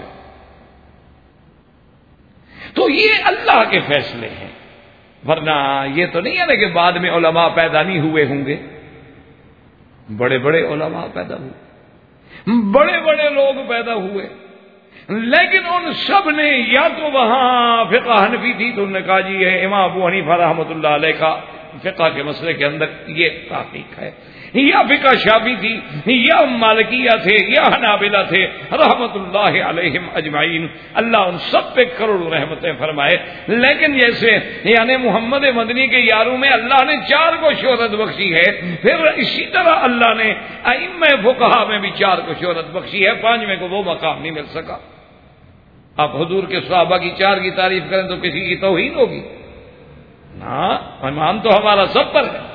تو یہ اللہ کے فیصلے ہیں، ورنہ یہ تو نہیں ہے نا کہ بعد میں علماء پیدا نہیں ہوئے ہوں گے، بڑے بڑے علماء پیدا ہوئے، بڑے بڑے لوگ پیدا ہوئے، لیکن ان سب نے یا تو وہاں فقہ حنفی تھی تو انہوں نے کہا جی یہ امام ابو حنیفہ رحمۃ اللہ علیہ کا فقہ کے مسئلے کے اندر یہ تحقیق ہے. یا فقہ شافعی تھی یا مالکیہ تھے یا حنابلہ تھے رحمت اللہ علیہم اجمعین، اللہ ان سب پہ کروڑوں رحمتیں فرمائے. لیکن جیسے یعنی محمد مدنی کے یاروں میں اللہ نے 4 کو شہرت بخشی ہے، پھر اسی طرح اللہ نے ائمہ فقہا میں بھی 4 کو شہرت بخشی ہے، 5ویں کو وہ مقام نہیں مل سکا. آپ حضور کے صحابہ کی 4 کی تعریف کریں تو کسی کی توہین ہوگی؟ ہاں، ایمان تو ہمارا سب پر ہے.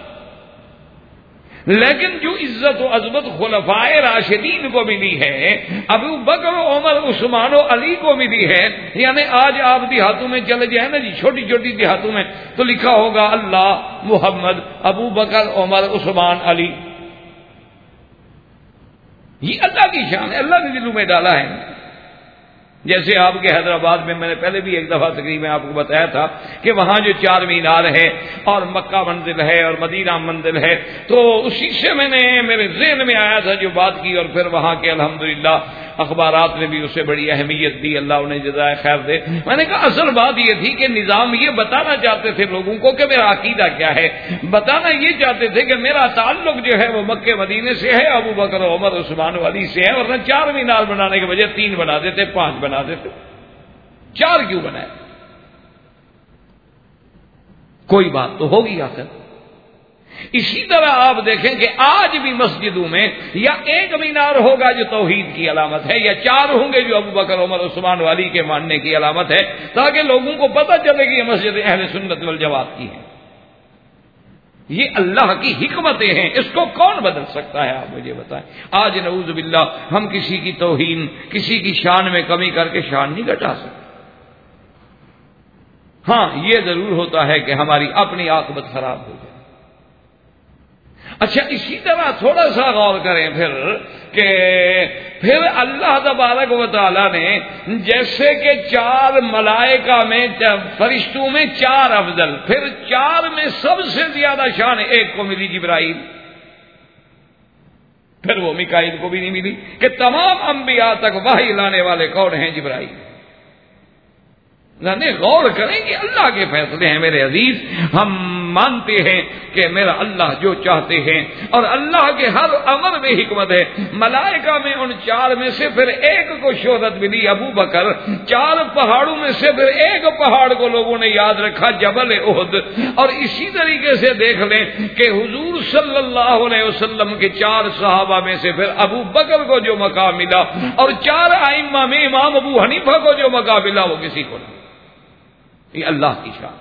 لیکن جو عزت و عظمت خلفائے راشدین کو ملی ہے، ابو بکر و عمر عثمان و علی کو ملی ہے، یعنی آج آپ دیہاتوں میں چلے جائیں نا جی، چھوٹی چھوٹی دیہاتوں میں تو لکھا ہوگا اللہ، محمد، ابو بکر، عمر، عثمان، علی. یہ اللہ کی شان ہے، اللہ نے دلوں میں ڈالا ہے. جیسے آپ کے حیدرآباد میں نے پہلے بھی ایک دفعہ تقریب میں آپ کو بتایا تھا کہ وہاں جو 4 مینار ہے اور مکہ منزل ہے اور مدینہ منزل ہے، تو اسی سے میرے ذہن میں آیا تھا جو بات کی، اور پھر وہاں کے الحمدللہ اخبارات نے بھی اسے بڑی اہمیت دی، اللہ انہیں جزائے خیر دے. میں نے کہا اصل بات یہ تھی کہ نظام یہ بتانا چاہتے تھے لوگوں کو کہ میرا عقیدہ کیا ہے، بتانا یہ چاہتے تھے کہ میرا تعلق جو ہے وہ مکے مدینے سے ہے، ابو بکر عمر عثمان علی سے ہے، ورنہ 4 مینار بنانے کے بجائے 3 بنا دیتے، 5 بنا دیتے. 4 کیوں بنائے؟ کوئی بات تو ہوگی آخر. اسی طرح آپ دیکھیں کہ آج بھی مسجدوں میں یا 1 مینار ہوگا جو توحید کی علامت ہے، یا 4 ہوں گے جو ابو بکر عمر عثمان علی کے ماننے کی علامت ہے، تاکہ لوگوں کو پتہ چلے کہ یہ مسجد اہل سنت والجماعت کی ہے. یہ اللہ کی حکمتیں ہیں، اس کو کون بدل سکتا ہے؟ آپ مجھے بتائیں. آج نعوذ باللہ ہم کسی کی توہین، کسی کی شان میں کمی کر کے شان نہیں گھٹا سکتے. ہاں، یہ ضرور ہوتا ہے کہ ہماری اپنی عاقبت خراب ہو جائے. اچھا، اسی طرح تھوڑا سا غور کریں پھر اللہ تبارک و تعالی نے جیسے کہ 4 ملائکہ میں، فرشتوں میں 4 افضل، پھر 4 میں سب سے زیادہ شان ایک کو ملی، جبرائیل. پھر وہ میکائیل کو بھی نہیں ملی کہ تمام انبیاء تک وحی لانے والے کون ہیں؟ جبرائیل. یعنی غور کریں کہ اللہ کے فیصلے ہیں میرے عزیز. ہم مانتے ہیں کہ میرا اللہ جو چاہتے ہیں، اور اللہ کے ہر امر میں حکمت ہے. ملائکہ میں ان 4 میں سے پھر ایک کو شہرت ملی، ابو بکر. 4 پہاڑوں میں سے پھر ایک پہاڑ کو لوگوں نے یاد رکھا، جبل احد. اور اسی طریقے سے دیکھ لیں کہ حضور صلی اللہ علیہ وسلم کے 4 صحابہ میں سے پھر ابو بکر کو جو مقام ملا، اور 4 ائمہ میں امام ابو حنیفہ کو جو مقام ملا وہ کسی کو نہیں. یہ اللہ کی شان،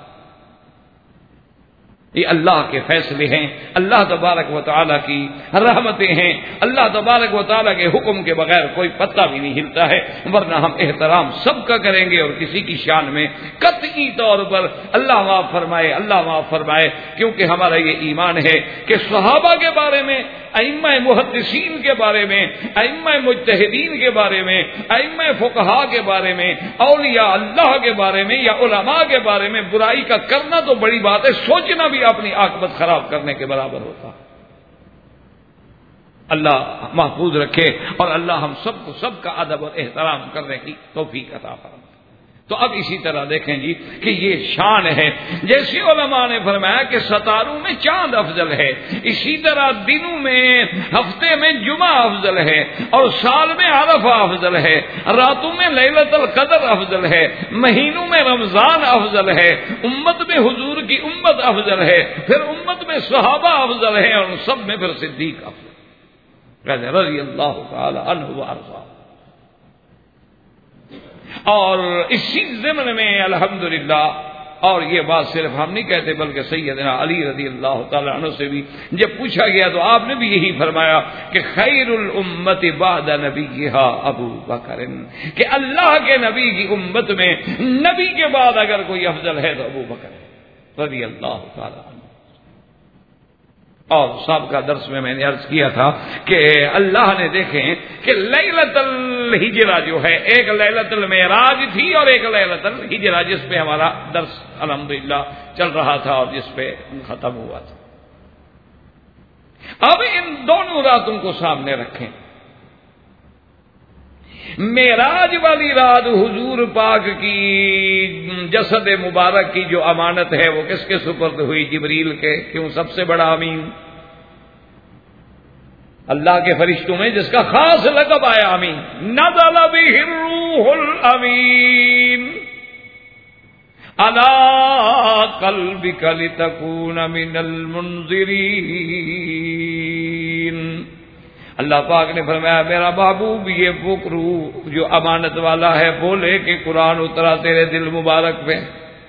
یہ اللہ کے فیصلے ہیں، اللہ تبارک و تعالیٰ کی رحمتیں ہیں. اللہ تبارک و تعالیٰ کے حکم کے بغیر کوئی پتہ بھی نہیں ہلتا ہے، ورنہ ہم احترام سب کا کریں گے اور کسی کی شان میں قطعی طور پر اللہ معاف فرمائے، اللہ معاف فرمائے. کیونکہ ہمارا یہ ایمان ہے کہ صحابہ کے بارے میں، ائمہ محدثین کے بارے میں، ائمہ مجتہدین کے بارے میں، ائمہ فقہا کے بارے میں، اولیاء اللہ کے بارے میں یا علماء کے بارے میں برائی کا کرنا تو بڑی بات ہے، سوچنا بھی اپنی عاقبت خراب کرنے کے برابر ہوتا. اللہ محفوظ رکھے اور اللہ ہم سب کو سب کا ادب اور احترام کرنے کی توفیق عطا فرمائے. تو اب اسی طرح دیکھیں جی کہ یہ شان ہے. جیسے علماء نے فرمایا کہ ستاروں میں چاند افضل ہے، اسی طرح دنوں میں، ہفتے میں جمعہ افضل ہے، اور سال میں عرفہ افضل ہے، راتوں میں لیلۃ القدر افضل ہے، مہینوں میں رمضان افضل ہے، امت میں حضور کی امت افضل ہے، پھر امت میں صحابہ افضل ہے، اور سب میں پھر صدیق افضل رضی اللہ تعالی عنہ وارضاہ. اور اسی ضمن میں الحمدللہ، اور یہ بات صرف ہم نہیں کہتے بلکہ سیدنا علی رضی اللہ تعالی عنہ سے بھی جب پوچھا گیا تو آپ نے بھی یہی فرمایا کہ خیر الامت بعد نبیہا ابو بکر، کہ اللہ کے نبی کی امت میں نبی کے بعد اگر کوئی افضل ہے تو ابو بکر رضی اللہ تعالی عنہ. اور سابقہ درس میں نے عرض کیا تھا کہ اللہ نے دیکھیں کہ لیلۃ الہجرہ جو ہے، ایک لیلۃ المعراج تھی اور ایک لیلۃ الہجرہ، جس پہ ہمارا درس الحمدللہ چل رہا تھا اور جس پہ ختم ہوا تھا. اب ان دونوں راتوں کو سامنے رکھیں. معراج والی رات حضور پاک کی جسد مبارک کی جو امانت ہے وہ کس کے سپرد ہوئی؟ جبریل کے. کیوں؟ سب سے بڑا امین اللہ کے فرشتوں میں جس کا خاص لقب آیا امین. نزل بہ الروح الامین علی قلبک لتکون من المنذرین. اللہ پاک نے فرمایا میرا محبوب یہ وہ روح جو امانت والا ہے وہ لے کے قرآن اترا تیرے دل مبارک پہ.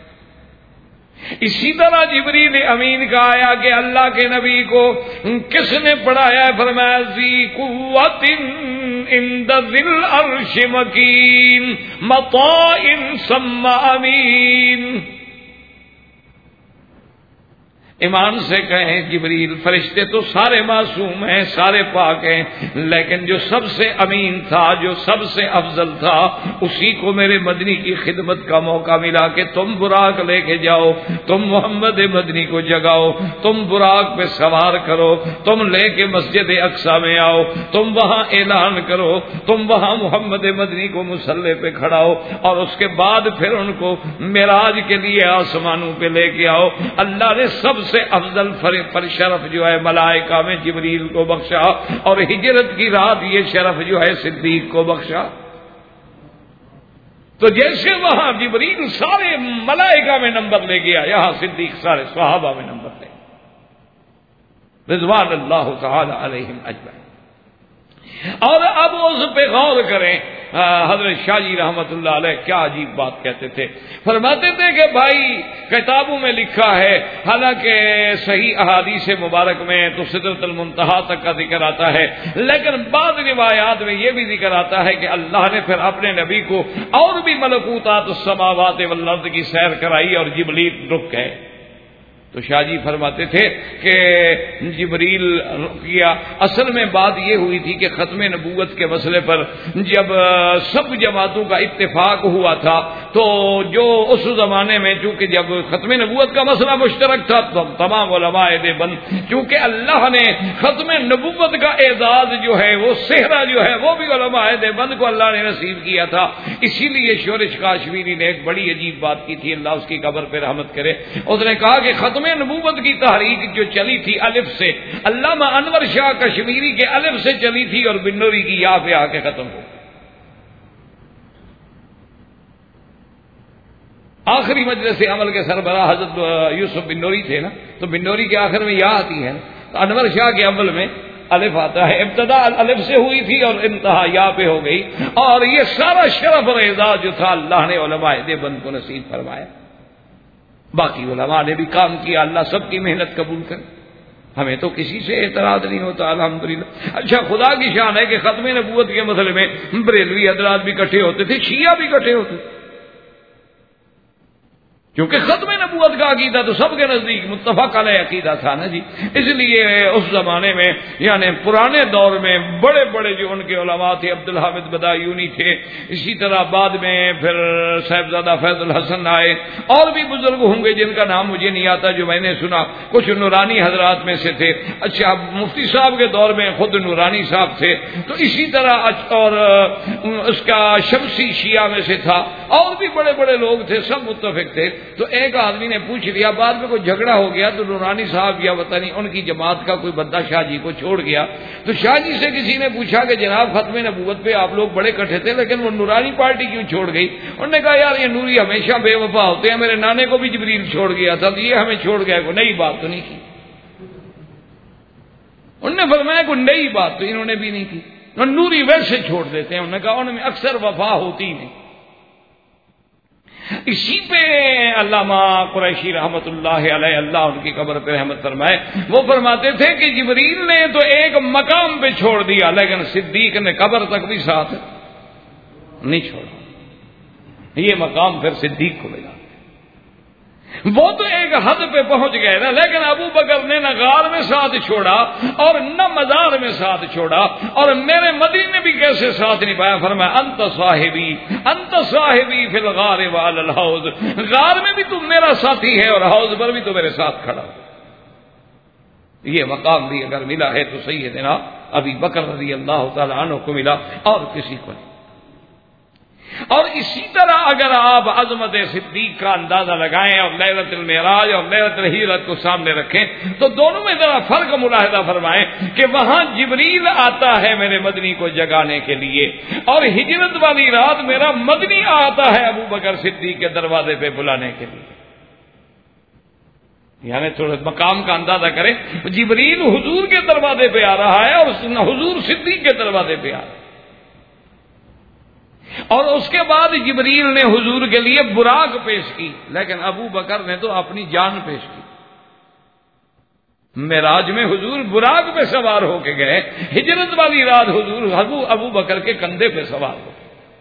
اسی طرح جبریل امین کا آیا کہ اللہ کے نبی کو کس نے پڑھایا؟ فرمایا ذی قوت عند ذی العرش مکین مطاع ثم امین. ایمان سے کہیں جبریل فرشتے تو سارے معصوم ہیں، سارے پاک ہیں، لیکن جو سب سے امین تھا، جو سب سے افضل تھا، اسی کو میرے مدنی کی خدمت کا موقع ملا کہ تم براق لے کے جاؤ، تم محمد مدنی کو جگاؤ، تم براق پہ سوار کرو، تم لے کے مسجد اقصی میں آؤ، تم وہاں اعلان کرو، تم وہاں محمد مدنی کو مصلی پہ کھڑاؤ، اور اس کے بعد پھر ان کو معراج کے لیے آسمانوں پہ لے کے آؤ. اللہ نے سب سے افضل پر شرف جو ہے ملائکہ میں جبریل کو بخشا، اور ہجرت کی رات یہ شرف جو ہے صدیق کو بخشا. تو جیسے وہاں جبریل سارے ملائکہ میں نمبر لے گیا، یہاں صدیق سارے صحابہ میں نمبر لے گیا رضوان اللہ تعالی علیہم اجمعین. اور اب اس پہ غور کریں. حضرت شاہ جی رحمت اللہ علیہ کیا عجیب بات کہتے تھے. فرماتے تھے کہ بھائی کتابوں میں لکھا ہے، حالانکہ صحیح احادیث مبارک میں تو سدرۃ المنتہا تک کا ذکر آتا ہے، لیکن بعض روایات میں یہ بھی ذکر آتا ہے کہ اللہ نے پھر اپنے نبی کو اور بھی ملکوتات السماوات والارض کی سیر کرائی اور جبریل رک گئے. تو شاہ جی فرماتے تھے کہ جبریل کیا. اصل میں بات یہ ہوئی تھی کہ ختم نبوت کے مسئلے پر جب سب جماعتوں کا اتفاق ہوا تھا تو جو اس زمانے میں چونکہ جب ختم نبوت کا مسئلہ مشترک تھا تو تمام علماء دیوبند، چونکہ اللہ نے ختم نبوت کا اعزاز جو ہے وہ صحرا جو ہے وہ بھی علماء دیوبند کو اللہ نے نصیب کیا تھا. اسی لیے شورش کاشمیری نے ایک بڑی عجیب بات کی تھی، اللہ اس کی قبر پہ رحمت کرے. اس نے کہا کہ ختم نبوت کی تحریک جو چلی تھی الف سے، علامہ انور شاہ کشمیری کے الف سے چلی تھی اور بنوری کی یا پہ آ کے ختم ہو. آخری مجلس عمل کے سربراہ حضرت یوسف بنوری تھے نا، تو بنوری کے آخر میں یا آتی ہے، تو انور شاہ کے اول میں الف آتا ہے. ابتدا الف سے ہوئی تھی اور انتہا یا پہ ہو گئی، اور یہ سارا شرف اور اعزاز جو تھا اللہ نے علماء دیوبند کو نصیب فرمایا. باقی علماء نے بھی کام کیا، اللہ سب کی محنت قبول کرے. ہمیں تو کسی سے اعتراض نہیں ہوتا الحمدللہ. اچھا خدا کی شان ہے کہ ختم نبوت کے مسئلے میں بریلوی حضرات بھی اکٹھے ہوتے تھے، شیعہ بھی اکٹھے ہوتے تھے، کیونکہ ختم نبوت کا عقیدہ تو سب کے نزدیک متفق علیہ عقیدہ تھا نا جی. اس لیے اس زمانے میں یعنی پرانے دور میں بڑے بڑے جو ان کے علماء تھے، عبدالحامد بدایونی تھے، اسی طرح بعد میں پھر صاحبزادہ فیض الحسن آئے، اور بھی بزرگ ہوں گے جن کا نام مجھے نہیں آتا جو میں نے سنا، کچھ نورانی حضرات میں سے تھے. اچھا مفتی صاحب کے دور میں خود نورانی صاحب تھے، تو اسی طرح اور اس کا شمسی شیعہ میں سے تھا، اور بھی بڑے بڑے لوگ تھے، سب متفق تھے. تو ایک آدمی نے پوچھ لیا، بعد میں کوئی جھگڑا ہو گیا تو نورانی صاحب یا پتہ نہیں ان کی جماعت کا کوئی بندہ شاہ جی کو چھوڑ گیا. تو شاہ جی سے کسی نے پوچھا کہ جناب ختم نبوت پہ آپ لوگ بڑے کٹھے تھے لیکن وہ نورانی پارٹی کیوں چھوڑ گئی؟ انہوں نے کہا یار یہ نوری ہمیشہ بے وفا ہوتے ہیں، میرے نانے کو بھی جبریل چھوڑ گیا تھا تو یہ ہمیں چھوڑ گیا. کوئی نئی بات تو نہیں کی. انہوں نے فرمایا کوئی نئی بات تو انہوں نے بھی نہیں کی، نوری ویسے چھوڑ دیتے ہیں. انہوں نے کہا ان میں اکثر وفا ہوتی نہیں. اسی پہ علامہ قریشی رحمت اللہ علیہ، اللہ ان کی قبر پہ رحمت فرمائے، وہ فرماتے تھے کہ جبریل نے تو ایک مقام پہ چھوڑ دیا لیکن صدیق نے قبر تک بھی ساتھ نہیں چھوڑا. یہ مقام پھر صدیق کو ملا. وہ تو ایک حد پہ پہنچ گئے نا، لیکن ابو بکر نے نہ غار میں ساتھ چھوڑا اور نہ مزار میں ساتھ چھوڑا. اور میرے مدنی نے بھی کیسے ساتھ نہیں پایا. فرمایا انت صاحبی فی الغار وعلی الحوض، غار میں بھی تم میرا ساتھی ہے اور حوض پر بھی تو میرے ساتھ کھڑا. یہ مقام بھی اگر ملا ہے تو سیدنا ابی بکر رضی اللہ تعالی عنہ کو ملا اور کسی کو نہیں. اور اسی طرح اگر آپ عظمت صدیق کا اندازہ لگائیں اور لیلۃ المعراج اور لیلۃ الہجرت کو سامنے رکھیں تو دونوں میں ذرا فرق ملاحظہ فرمائیں کہ وہاں جبریل آتا ہے میرے مدنی کو جگانے کے لیے، اور ہجرت والی رات میرا مدنی آتا ہے ابو بکر صدیق کے دروازے پہ بلانے کے لیے۔ یعنی تھوڑا مقام کا اندازہ کریں، جبریل حضور کے دروازے پہ آ رہا ہے اور حضور صدیق کے دروازے پہ آ رہا ہے، اور اس کے بعد جبریل نے حضور کے لیے براق پیش کی، لیکن ابو بکر نے تو اپنی جان پیش کی۔ معراج میں حضور براق پہ سوار ہو کے گئے، ہجرت والی رات حضور ابو بکر کے کندھے پہ سوار ہو۔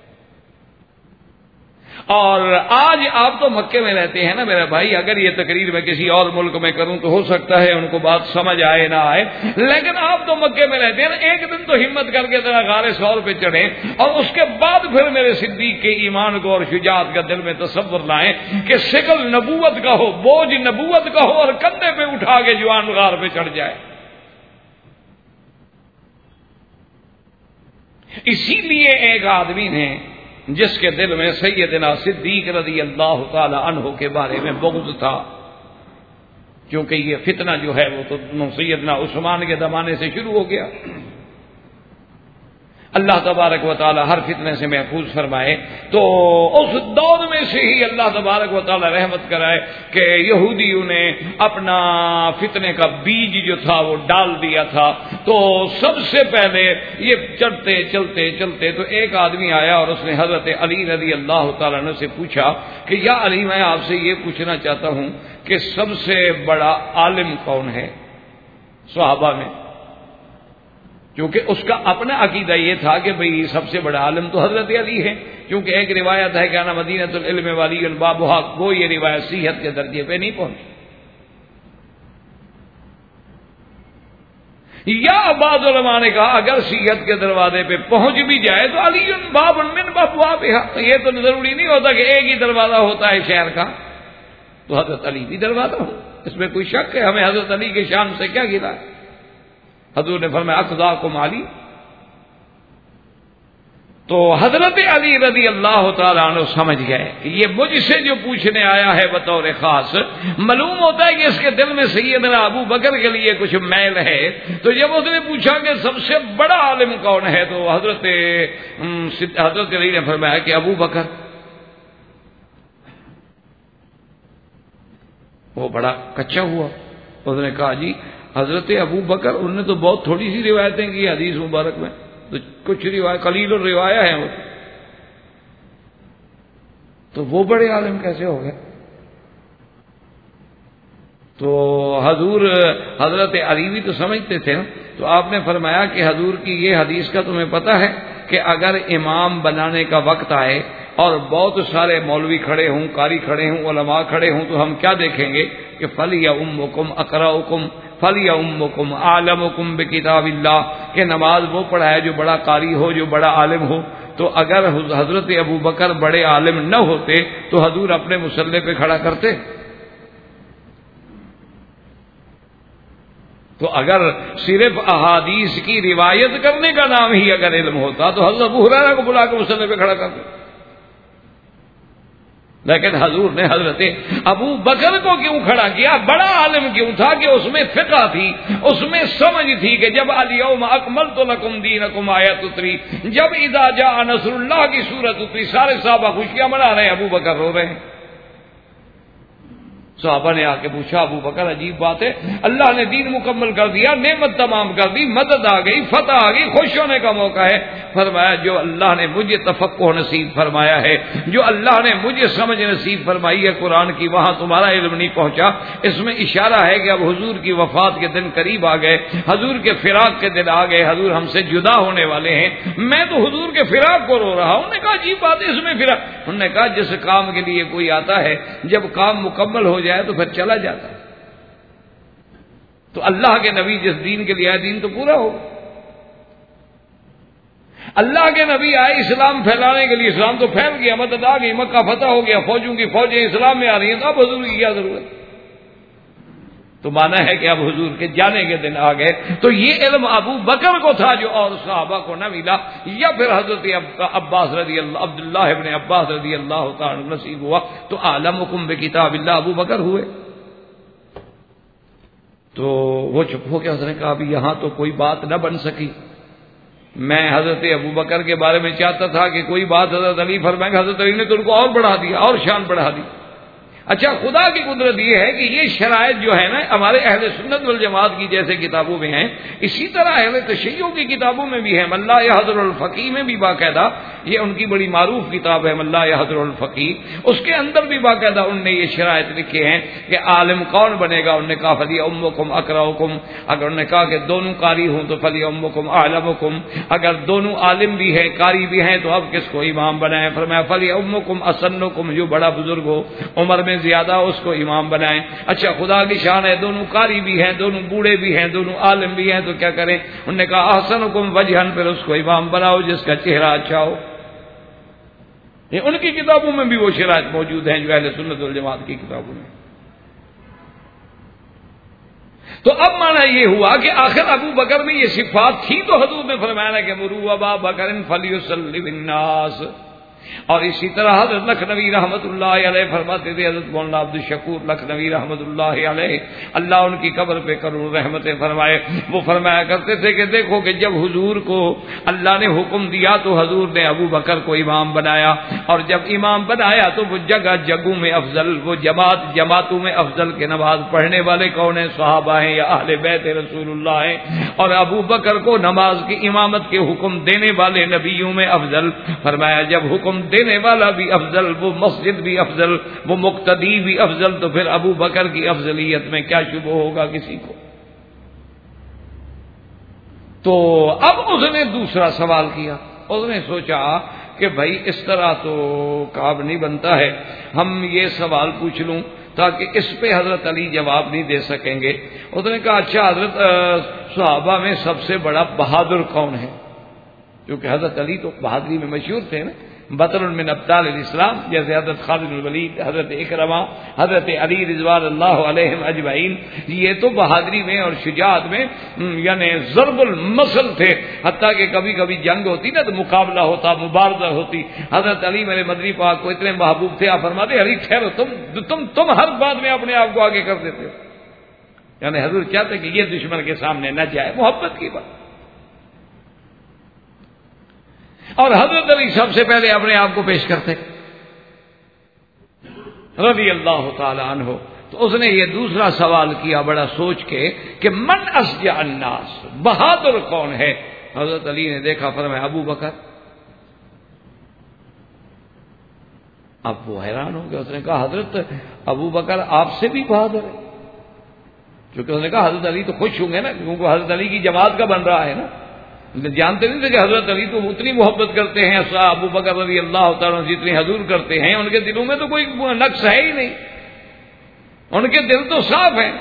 اور آج آپ تو مکے میں رہتے ہیں نا میرے بھائی، اگر یہ تقریر میں کسی اور ملک میں کروں تو ہو سکتا ہے ان کو بات سمجھ آئے نہ آئے، لیکن آپ تو مکے میں رہتے ہیں نا، ایک دن تو ہمت کر کے ذرا غار ثور پہ چڑھیں اور اس کے بعد پھر میرے صدیق کے ایمان کو اور شجاعت کا دل میں تصور لائیں کہ ثقل نبوت کا ہو، بوجھ نبوت کا ہو، اور کندھے پہ اٹھا کے جوان غار پہ چڑھ جائے۔ اسی لیے ایک آدمی نے جس کے دل میں سیدنا صدیق رضی اللہ تعالی عنہ کے بارے میں بغض تھا، کیونکہ یہ فتنہ جو ہے وہ تو سیدنا عثمان کے زمانے سے شروع ہو گیا، اللہ تبارک و تعالی ہر فتنے سے محفوظ فرمائے، تو اس دور میں سے ہی اللہ تبارک و تعالی رحمت کرائے کہ یہودیوں نے اپنا فتنے کا بیج جو تھا وہ ڈال دیا تھا۔ تو سب سے پہلے یہ چلتے چلتے چلتے تو ایک آدمی آیا اور اس نے حضرت علی رضی اللہ تعالیٰ عنہ سے پوچھا کہ یا علی، میں آپ سے یہ پوچھنا چاہتا ہوں کہ سب سے بڑا عالم کون ہے صحابہ میں؟ کیونکہ اس کا اپنا عقیدہ یہ تھا کہ بھئی سب سے بڑا عالم تو حضرت علی ہے، کیونکہ ایک روایت ہے کہ انا مدینۃ العلم ولی بابھا، وہ یہ روایت صحت کے درجے پہ نہیں پہنچی۔ یا بعض علماء نے کہا اگر صحت کے دروازے پہ پہنچ بھی جائے تو علی باب من ابوابہا، یہ تو ضروری نہیں ہوتا کہ ایک ہی دروازہ ہوتا ہے شہر کا، تو حضرت علی بھی دروازہ ہو، اس میں کوئی شک ہے؟ ہمیں حضرت علی کے شان سے کیا گلا ہے؟ حضور نے فرمایا اقضاکم علی، تو حضرت علی رضی اللہ تعالیٰ عنہ سمجھ گئے کہ یہ مجھ سے جو پوچھنے آیا ہے بطور خاص، معلوم ہوتا ہے کہ اس کے دل میں سیدنا ابو بکر کے لیے کچھ میل ہے، تو جب اس نے پوچھا کہ سب سے بڑا عالم کون ہے تو حضرت علی نے فرمایا کہ ابو بکر۔ وہ بڑا کچا ہوا، اس نے کہا جی حضرت ابو بکر، انہوں نے تو بہت تھوڑی سی روایتیں کی حدیث مبارک میں، تو کچھ روایت قلیل الروایہ ہیں وہ، تو وہ بڑے عالم کیسے ہو گئے؟ تو حضرت علی بھی تو سمجھتے تھے نا، تو آپ نے فرمایا کہ حضور کی یہ حدیث کا تمہیں پتہ ہے کہ اگر امام بنانے کا وقت آئے اور بہت سارے مولوی کھڑے ہوں، قاری کھڑے ہوں، علماء کھڑے ہوں، تو ہم کیا دیکھیں گے کہ فَلْيَؤُمُّكُمْ أَقْرَأُكُمْ فَلْيَؤُمُّكُمْ أَعْلَمُكُمْ بِكِتَابِ اللَّهِ، کہ نماز وہ پڑھائے جو بڑا قاری ہو، جو بڑا عالم ہو۔ تو اگر حضرت ابو بکر بڑے عالم نہ ہوتے تو حضور اپنے مصلی پہ کھڑا کرتے؟ تو اگر صرف احادیث کی روایت کرنے کا نام ہی اگر علم ہوتا تو حضرت ابو ہریرہ کو بلا کے مصلی پہ کھڑا کرتے، لیکن حضور نے حضرت ابو بکر کو کیوں کھڑا کیا؟ بڑا عالم کیوں تھا کہ اس میں فقہ تھی، اس میں سمجھ تھی کہ جب الیوم اکملت لکم دینکم آیت اتری، جب اذا جاء نصر اللہ کی صورت اتری، سارے صحابہ خوشیاں منا رہے ہیں، ابو بکر رو رہے ہیں۔ صحابہ نے آ کے پوچھا ابو بکر عجیب بات ہے، اللہ نے دین مکمل کر دیا، نعمت تمام کر دی، مدد آ گئی، فتح آ گئی، خوش ہونے کا موقع ہے۔ فرمایا جو اللہ نے مجھے تفقہ نصیب فرمایا ہے، جو اللہ نے مجھے سمجھ نصیب فرمائی ہے قرآن کی، وہاں تمہارا علم نہیں پہنچا۔ اس میں اشارہ ہے کہ اب حضور کی وفات کے دن قریب آ گئے، حضور کے فراق کے دن آ گئے، حضور ہم سے جدا ہونے والے ہیں، میں تو حضور کے فراق کو رو رہا ہوں۔ انہوں نے کہا عجیب بات ہے، اس میں فراق؟ انہوں نے کہا جس کام کے لیے کوئی آتا ہے جب کام مکمل ہو جائے تو پھر چلا جاتا ہے، تو اللہ کے نبی جس دین کے لیے آئے دین تو پورا ہو۔ اللہ کے نبی آئے اسلام پھیلانے کے لیے، اسلام تو پھیل گیا، مدد آ گئی، مکہ فتح ہو گیا، فوجوں کی فوجیں اسلام میں آ رہی ہیں، تو اب حضور کی کیا ضرورت؟ تو مانا ہے کہ اب حضور کے جانے کے دن آ گئے. تو یہ علم ابو بکر کو تھا جو اور صحابہ کو نہ ملا, یا پھر حضرت عباس رضی اللہ عبداللہ ابن عباس رضی اللہ تعالی نصیب ہوا. تو عالمکم بکتاب اللہ ابو بکر ہوئے. تو وہ چپ ہو کے حضرت نے کہا ابھی یہاں تو کوئی بات نہ بن سکی. میں حضرت ابو بکر کے بارے میں چاہتا تھا کہ کوئی بات حضرت علی فرمائیں. حضرت علی نے تو ان کو اور بڑھا دیا, اور شان بڑھا دی. اچھا, خدا کی قدرت یہ ہے کہ یہ شرائط جو ہے نا ہمارے اہل سنت والجماعت کی جیسے کتابوں میں ہیں, اسی طرح اہل تشیع کی کتابوں میں بھی ہے. ملا یحضر الفقیہ میں بھی باقاعدہ, یہ ان کی بڑی معروف کتاب ہے ملا یحضر الفقیہ, اس کے اندر بھی باقاعدہ ان نے یہ شرائط لکھے ہیں کہ عالم کون بنے گا. انہوں نے کہا فلی امکم اقرؤکم, اگر انہوں نے کہا کہ دونوں قاری ہوں تو فلی امکم اعلمکم, اگر دونوں عالم بھی ہیں قاری بھی ہیں تو اب کس کو امام بنائیں. فرمایا فلی امکم اسنکم, جو بڑا بزرگ ہو عمر میں زیادہ اس کو امام بنائیں. اچھا, خدا کی شان ہے دونوں قاری بھی ہیں, دونوں بوڑھے بھی ہیں, دونوں عالم بھی ہیں, تو کیا کریں. انہوں نے کہا احسنکم وجہن, پھر اس کو امام بناؤ جس کا چہرہ اچھا ہو. یہ ان کی کتابوں میں بھی وہ شرائط موجود ہیں جو اہل سنت والجماعت کی کتابوں میں. تو اب مانا یہ ہوا کہ آخر ابو بکر میں یہ صفات تھی تو حضور نے فرمایا کہ مروا ابا بکر فلیصلی بالناس. اور اسی طرح حضرت لکھنوی رحمت اللہ علیہ فرماتے تھے, حضرت مولانا عبد الشکور لکھنوی رحمت اللہ علیہ اللہ ان کی قبر پہ کروڑ رحمتیں فرمائے, وہ فرمایا کرتے تھے کہ دیکھو کہ جب حضور کو اللہ نے حکم دیا تو حضور نے ابو بکر کو امام بنایا, اور جب امام بنایا تو وہ جگہ جگہوں میں افضل, وہ جماعتوں میں افضل کے نماز پڑھنے والے کون ہیں, صحابہ ہیں یا اہل بیت رسول اللہ ہیں. اور ابو بکر کو نماز کی امامت کے حکم دینے والے نبیوں میں افضل. فرمایا جب حکم دینے والا بھی افضل, وہ مسجد بھی افضل, وہ مقتدی بھی افضل, تو پھر ابو بکر کی افضلیت میں کیا شبہ ہوگا کسی کو. تو اب اس نے دوسرا سوال کیا, اس نے سوچا کہ بھائی اس طرح تو کام نہیں بنتا ہے, ہم یہ سوال پوچھ لوں تاکہ اس پہ حضرت علی جواب نہیں دے سکیں گے. اس نے کہا اچھا حضرت صحابہ میں سب سے بڑا بہادر کون ہے, کیونکہ حضرت علی تو بہادری میں مشہور تھے نا, بطر من ابطال الاسلام, جیسے حضرت خالد الولید, حضرت اکرمہ, حضرت علی رضوان اللہ علیہم اجمعین, یہ تو بہادری میں اور شجاعت میں یعنی ضرب المثل تھے. حتیٰ کہ کبھی کبھی جنگ ہوتی نا تو مقابلہ ہوتا, مبارزہ ہوتی. حضرت علی میرے مدنی پاک کو اتنے محبوب تھے, آپ فرماتے علی ٹھہرو, تم ہر بات میں اپنے آپ کو آگے کر دیتے ہو. یعنی حضور چاہتے کہ یہ دشمن کے سامنے نہ جائے, محبت کی بات. اور حضرت علی سب سے پہلے اپنے آپ کو پیش کرتے رضی اللہ تعالی عنہ. تو اس نے یہ دوسرا سوال کیا بڑا سوچ کے کہ من اشجع الناس, بہادر کون ہے. حضرت علی نے دیکھا, فرمایا ابو بکر. اب وہ حیران ہو گیا, اس نے کہا حضرت ابو بکر آپ سے بھی بہادر ہے. کیونکہ اس نے کہا حضرت علی تو خوش ہوں گے نا, کیونکہ حضرت علی کی جماعت کا بن رہا ہے نا. جانتے نہیں تھے کہ حضرت علی تو اتنی محبت کرتے ہیں ابو بکر رضی اللہ تعالیٰ جتنی حضور کرتے ہیں, ان کے دلوں میں تو کوئی نقص ہے ہی نہیں, ان کے دل تو صاف ہیں.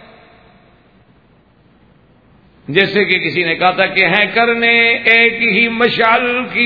جیسے کہ کسی نے کہا تھا کہ ہیں کرنے ایک ہی مشعل کی,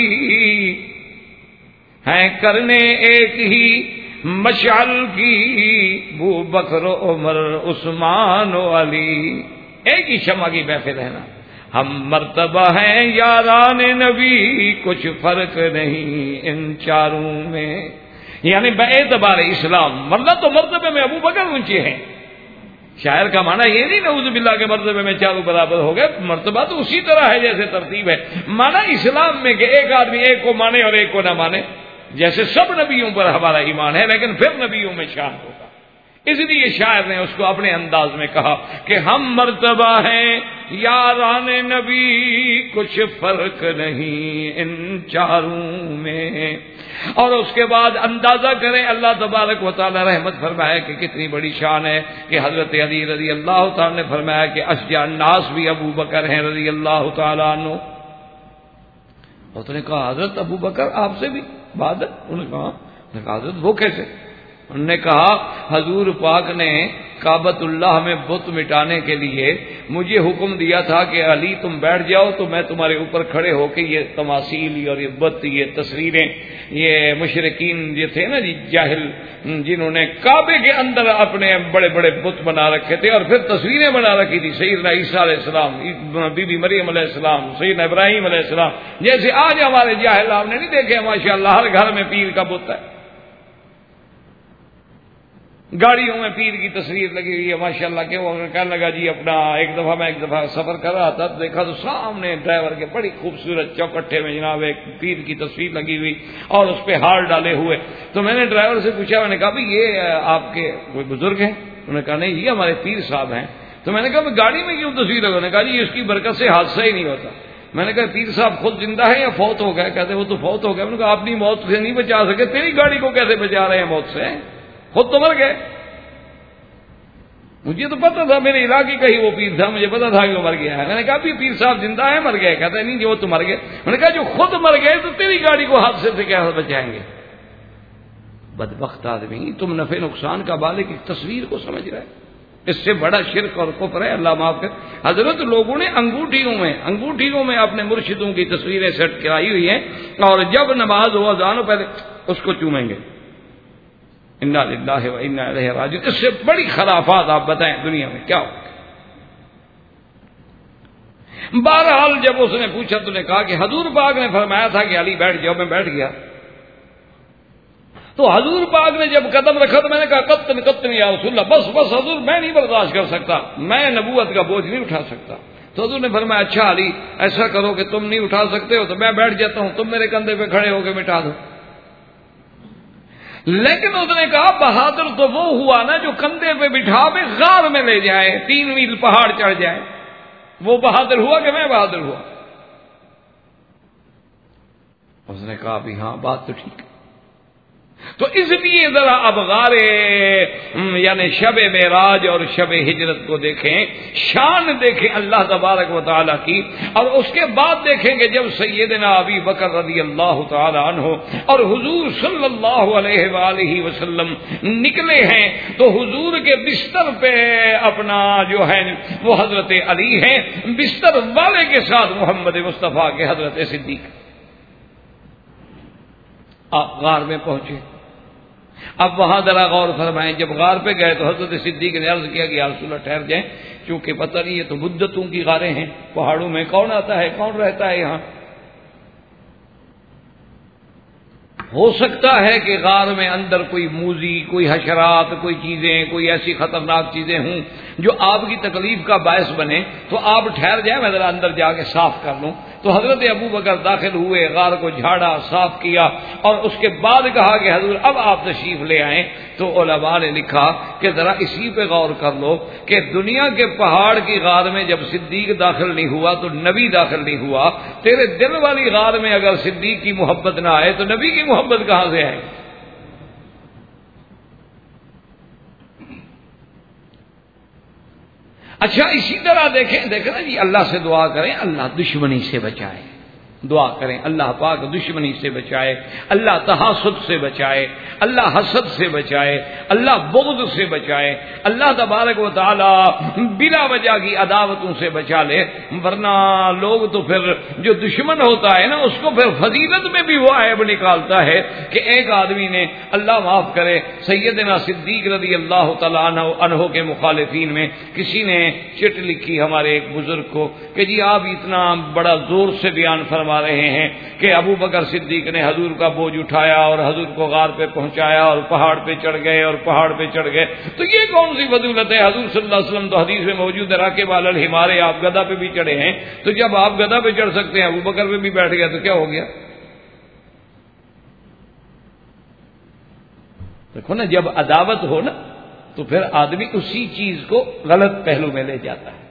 ہیں کرنے ایک ہی مشعل کی, ابو بکر عمر عثمان و علی, ایک ہی شمع کی محفل ہے نا. ہم مرتبہ ہیں یاران نبی, کچھ فرق نہیں ان چاروں میں. یعنی باعتبار اسلام تو مرتبے میں ابو بکر اونچے ہیں. شاعر کا معنی یہ نہیں نعوذ باللہ کے مرتبے میں چاروں برابر ہو گئے, مرتبہ تو اسی طرح ہے جیسے ترتیب ہے. معنی اسلام میں کہ ایک آدمی ایک کو مانے اور ایک کو نہ مانے, جیسے سب نبیوں پر ہمارا ایمان ہے لیکن پھر نبیوں میں شان ہوگا. اس لیے شاعر نے اس کو اپنے انداز میں کہا کہ ہم مرتبہ ہیں یاران نبی, کچھ فرق نہیں ان چاروں میں. اور اس کے بعد اندازہ کریں اللہ تبارک و تعالی رحمت فرمایا کہ کتنی بڑی شان ہے کہ حضرت علی رضی اللہ تعالی نے فرمایا کہ اشجع الناس بھی ابو بکر ہیں رضی اللہ تعالی عنہ. اس نے کہا حضرت ابو بکر آپ سے بھی بہادر. انہوں نے کہا حضرت وہ کیسے. انہوں نے کہا حضور پاک نے کعبۃ اللہ میں بت مٹانے کے لیے مجھے حکم دیا تھا کہ علی تم بیٹھ جاؤ تو میں تمہارے اوپر کھڑے ہو کے یہ تماثیل اور یہ بت، یہ تصویریں، یہ مشرکین جو تھے نا جی جاہل، جنہوں نے کعبے کے اندر اپنے بڑے بڑے بت بنا رکھے تھے اور پھر تصویریں بنا رکھی تھی، سیدنا عیسیٰ علیہ السلام، بی بی مریم علیہ السلام، سیدنا ابراہیم علیہ السلام، جیسے آج ہمارے جاہل آپ نے نہیں دیکھے ماشاءاللہ ہر گھر میں پیر کا بت ہے، گاڑیوں میں پیر کی تصویر لگی ہوئی ہے ماشاءاللہ کہ وہ کہنے لگا جی اپنا ایک دفعہ سفر کر رہا تھا تو دیکھا تو سامنے ڈرائیور کے بڑی خوبصورت چوکٹے میں جناب ایک پیر کی تصویر لگی ہوئی اور اس پہ ہار ڈالے ہوئے. تو میں نے ڈرائیور سے پوچھا، میں نے کہا بھائی یہ آپ کے کوئی بزرگ ہیں؟ انہوں نے کہا نہیں یہ ہمارے پیر صاحب ہیں. تو میں نے کہا گاڑی میں کیوں تصویر لگا؟ انہوں نے کہا جی اس کی برکت سے حادثہ ہی نہیں ہوتا. میں نے کہا پیر صاحب خود زندہ ہے یا فوت ہو گئے؟ کہتے وہ تو فوت ہو گئے. میں نے کہا اپنی موت سے نہیں بچا سکے، تیری گاڑی کو کیسے بچا رہے ہیں موت سے؟ خود تو مر گئے. مجھے تو پتا تھا، میرے علاقے کا ہی وہ پیر تھا، مجھے پتا تھا کہ وہ مر گیا ہے. میں نے کہا بھی پیر صاحب زندہ ہے مر گئے؟ کہتا نہیں جو تو مر گئے. میں نے کہا جو خود مر گئے تو تیری گاڑی کو حادثے سے کیا بچائیں گے؟ بدبخت آدمی، تم نفع نقصان کا بالغ کی تصویر کو سمجھ رہے، اس سے بڑا شرک اور کفر ہے، اللہ معاف کر. حضرت لوگوں نے انگوٹھیوں میں اپنے مرشدوں کی تصویریں سیٹ کرائی ہوئی ہیں اور جب نماز ہو اذان ہو پہلے اس کو چومیں گے. انا للہ و انا الیہ راجعون. اس سے بڑی خرافات آپ بتائیں دنیا میں کیا ہو. بہرحال جب اس نے پوچھا تو نے کہا کہ حضور پاک نے فرمایا تھا کہ علی بیٹھ جاؤ. میں بیٹھ گیا تو حضور پاک نے جب قدم رکھا تو میں نے کہا قطن یا رسول اللہ، بس حضور میں نہیں برداشت کر سکتا، میں نبوت کا بوجھ نہیں اٹھا سکتا. تو حضور نے فرمایا اچھا علی ایسا کرو کہ تم نہیں اٹھا سکتے ہو تو میں بیٹھ جاتا ہوں، تم میرے کندھے پہ کھڑے ہو کے مٹا دو. لیکن اس نے کہا بہادر تو وہ ہوا نا جو کندھے پہ بٹھا کے غار میں لے جائے، 3 میل پہاڑ چڑھ جائے. وہ بہادر ہوا کہ میں بہادر ہوا؟ اس نے کہا بھی ہاں بات تو ٹھیک ہے. تو اس لیے ذرا اب غار یعنی شب معراج اور شب ہجرت کو دیکھیں، شان دیکھیں اللہ تبارک و تعالی کی، اور اس کے بعد دیکھیں کہ جب سیدنا ابی بکر رضی اللہ تعالی عنہ اور حضور صلی اللہ علیہ وآلہ وسلم نکلے ہیں تو حضور کے بستر پہ اپنا جو ہے وہ حضرت علی ہیں، بستر والے کے ساتھ محمد مصطفیٰ کے حضرت صدیق. آپ غار میں پہنچے. اب وہاں ذرا غور فرمائیں، جب غار پہ گئے تو حضرت صدیق نے عرض کیا کہ یا رسول اللہ ٹھہر جائیں، کیونکہ پتہ نہیں یہ تو مدتوں کی غاریں ہیں، پہاڑوں میں کون آتا ہے کون رہتا ہے یہاں. ہو سکتا ہے کہ غار میں اندر کوئی موذی، کوئی حشرات، کوئی چیزیں، کوئی ایسی خطرناک چیزیں ہوں جو آپ کی تکلیف کا باعث بنے، تو آپ ٹھہر جائیں میں ذرا اندر جا کے صاف کر لوں. تو حضرت ابو بکر داخل ہوئے، غار کو جھاڑا، صاف کیا اور اس کے بعد کہا کہ حضور اب آپ تشریف لے آئیں. تو علماء نے لکھا کہ ذرا اسی پہ غور کر لو کہ دنیا کے پہاڑ کی غار میں جب صدیق داخل نہیں ہوا تو نبی داخل نہیں ہوا. تیرے دل والی غار میں اگر صدیق کی محبت نہ آئے تو نبی کی محبت کہاں سے آئے؟ اچھا اسی طرح دیکھیں نا جی، اللہ سے دعا کریں اللہ دشمنی سے بچائے. دعا کریں اللہ پاک دشمنی سے بچائے، اللہ تحاسد سے بچائے، اللہ حسد سے بچائے، اللہ بغض سے بچائے، اللہ تبارک و تعالی بلا وجہ کی عداوتوں سے بچا لے. ورنہ لوگ تو پھر جو دشمن ہوتا ہے نا اس کو پھر فضیلت میں بھی وہ عیب نکالتا ہے کہ ایک آدمی نے اللہ معاف کرے سیدنا صدیق رضی اللہ تعالیٰ عنہ کے مخالفین میں کسی نے چٹ لکھی ہمارے ایک بزرگ کو کہ جی آپ اتنا بڑا زور سے بیان فرما رہے ہیں کہ ابو بکر صدیق نے حضور کا بوجھ اٹھایا اور حضور کو غار پہ پہنچایا اور پہاڑ پہ چڑھ گئے اور پہاڑ پہ چڑھ گئے، تو یہ کون سی فضیلت ہے؟ حضور صلی اللہ علیہ وسلم تو حدیث میں موجود ہے راکب علی الحمار، آپ گدھا پہ بھی چڑھے ہیں. تو جب آپ گدھا پہ چڑھ سکتے ہیں ابو بکر پہ بھی بیٹھ گیا تو کیا ہو گیا؟ دیکھو نا جب عداوت ہو نا تو پھر آدمی اسی چیز کو غلط پہلو میں لے جاتا ہے،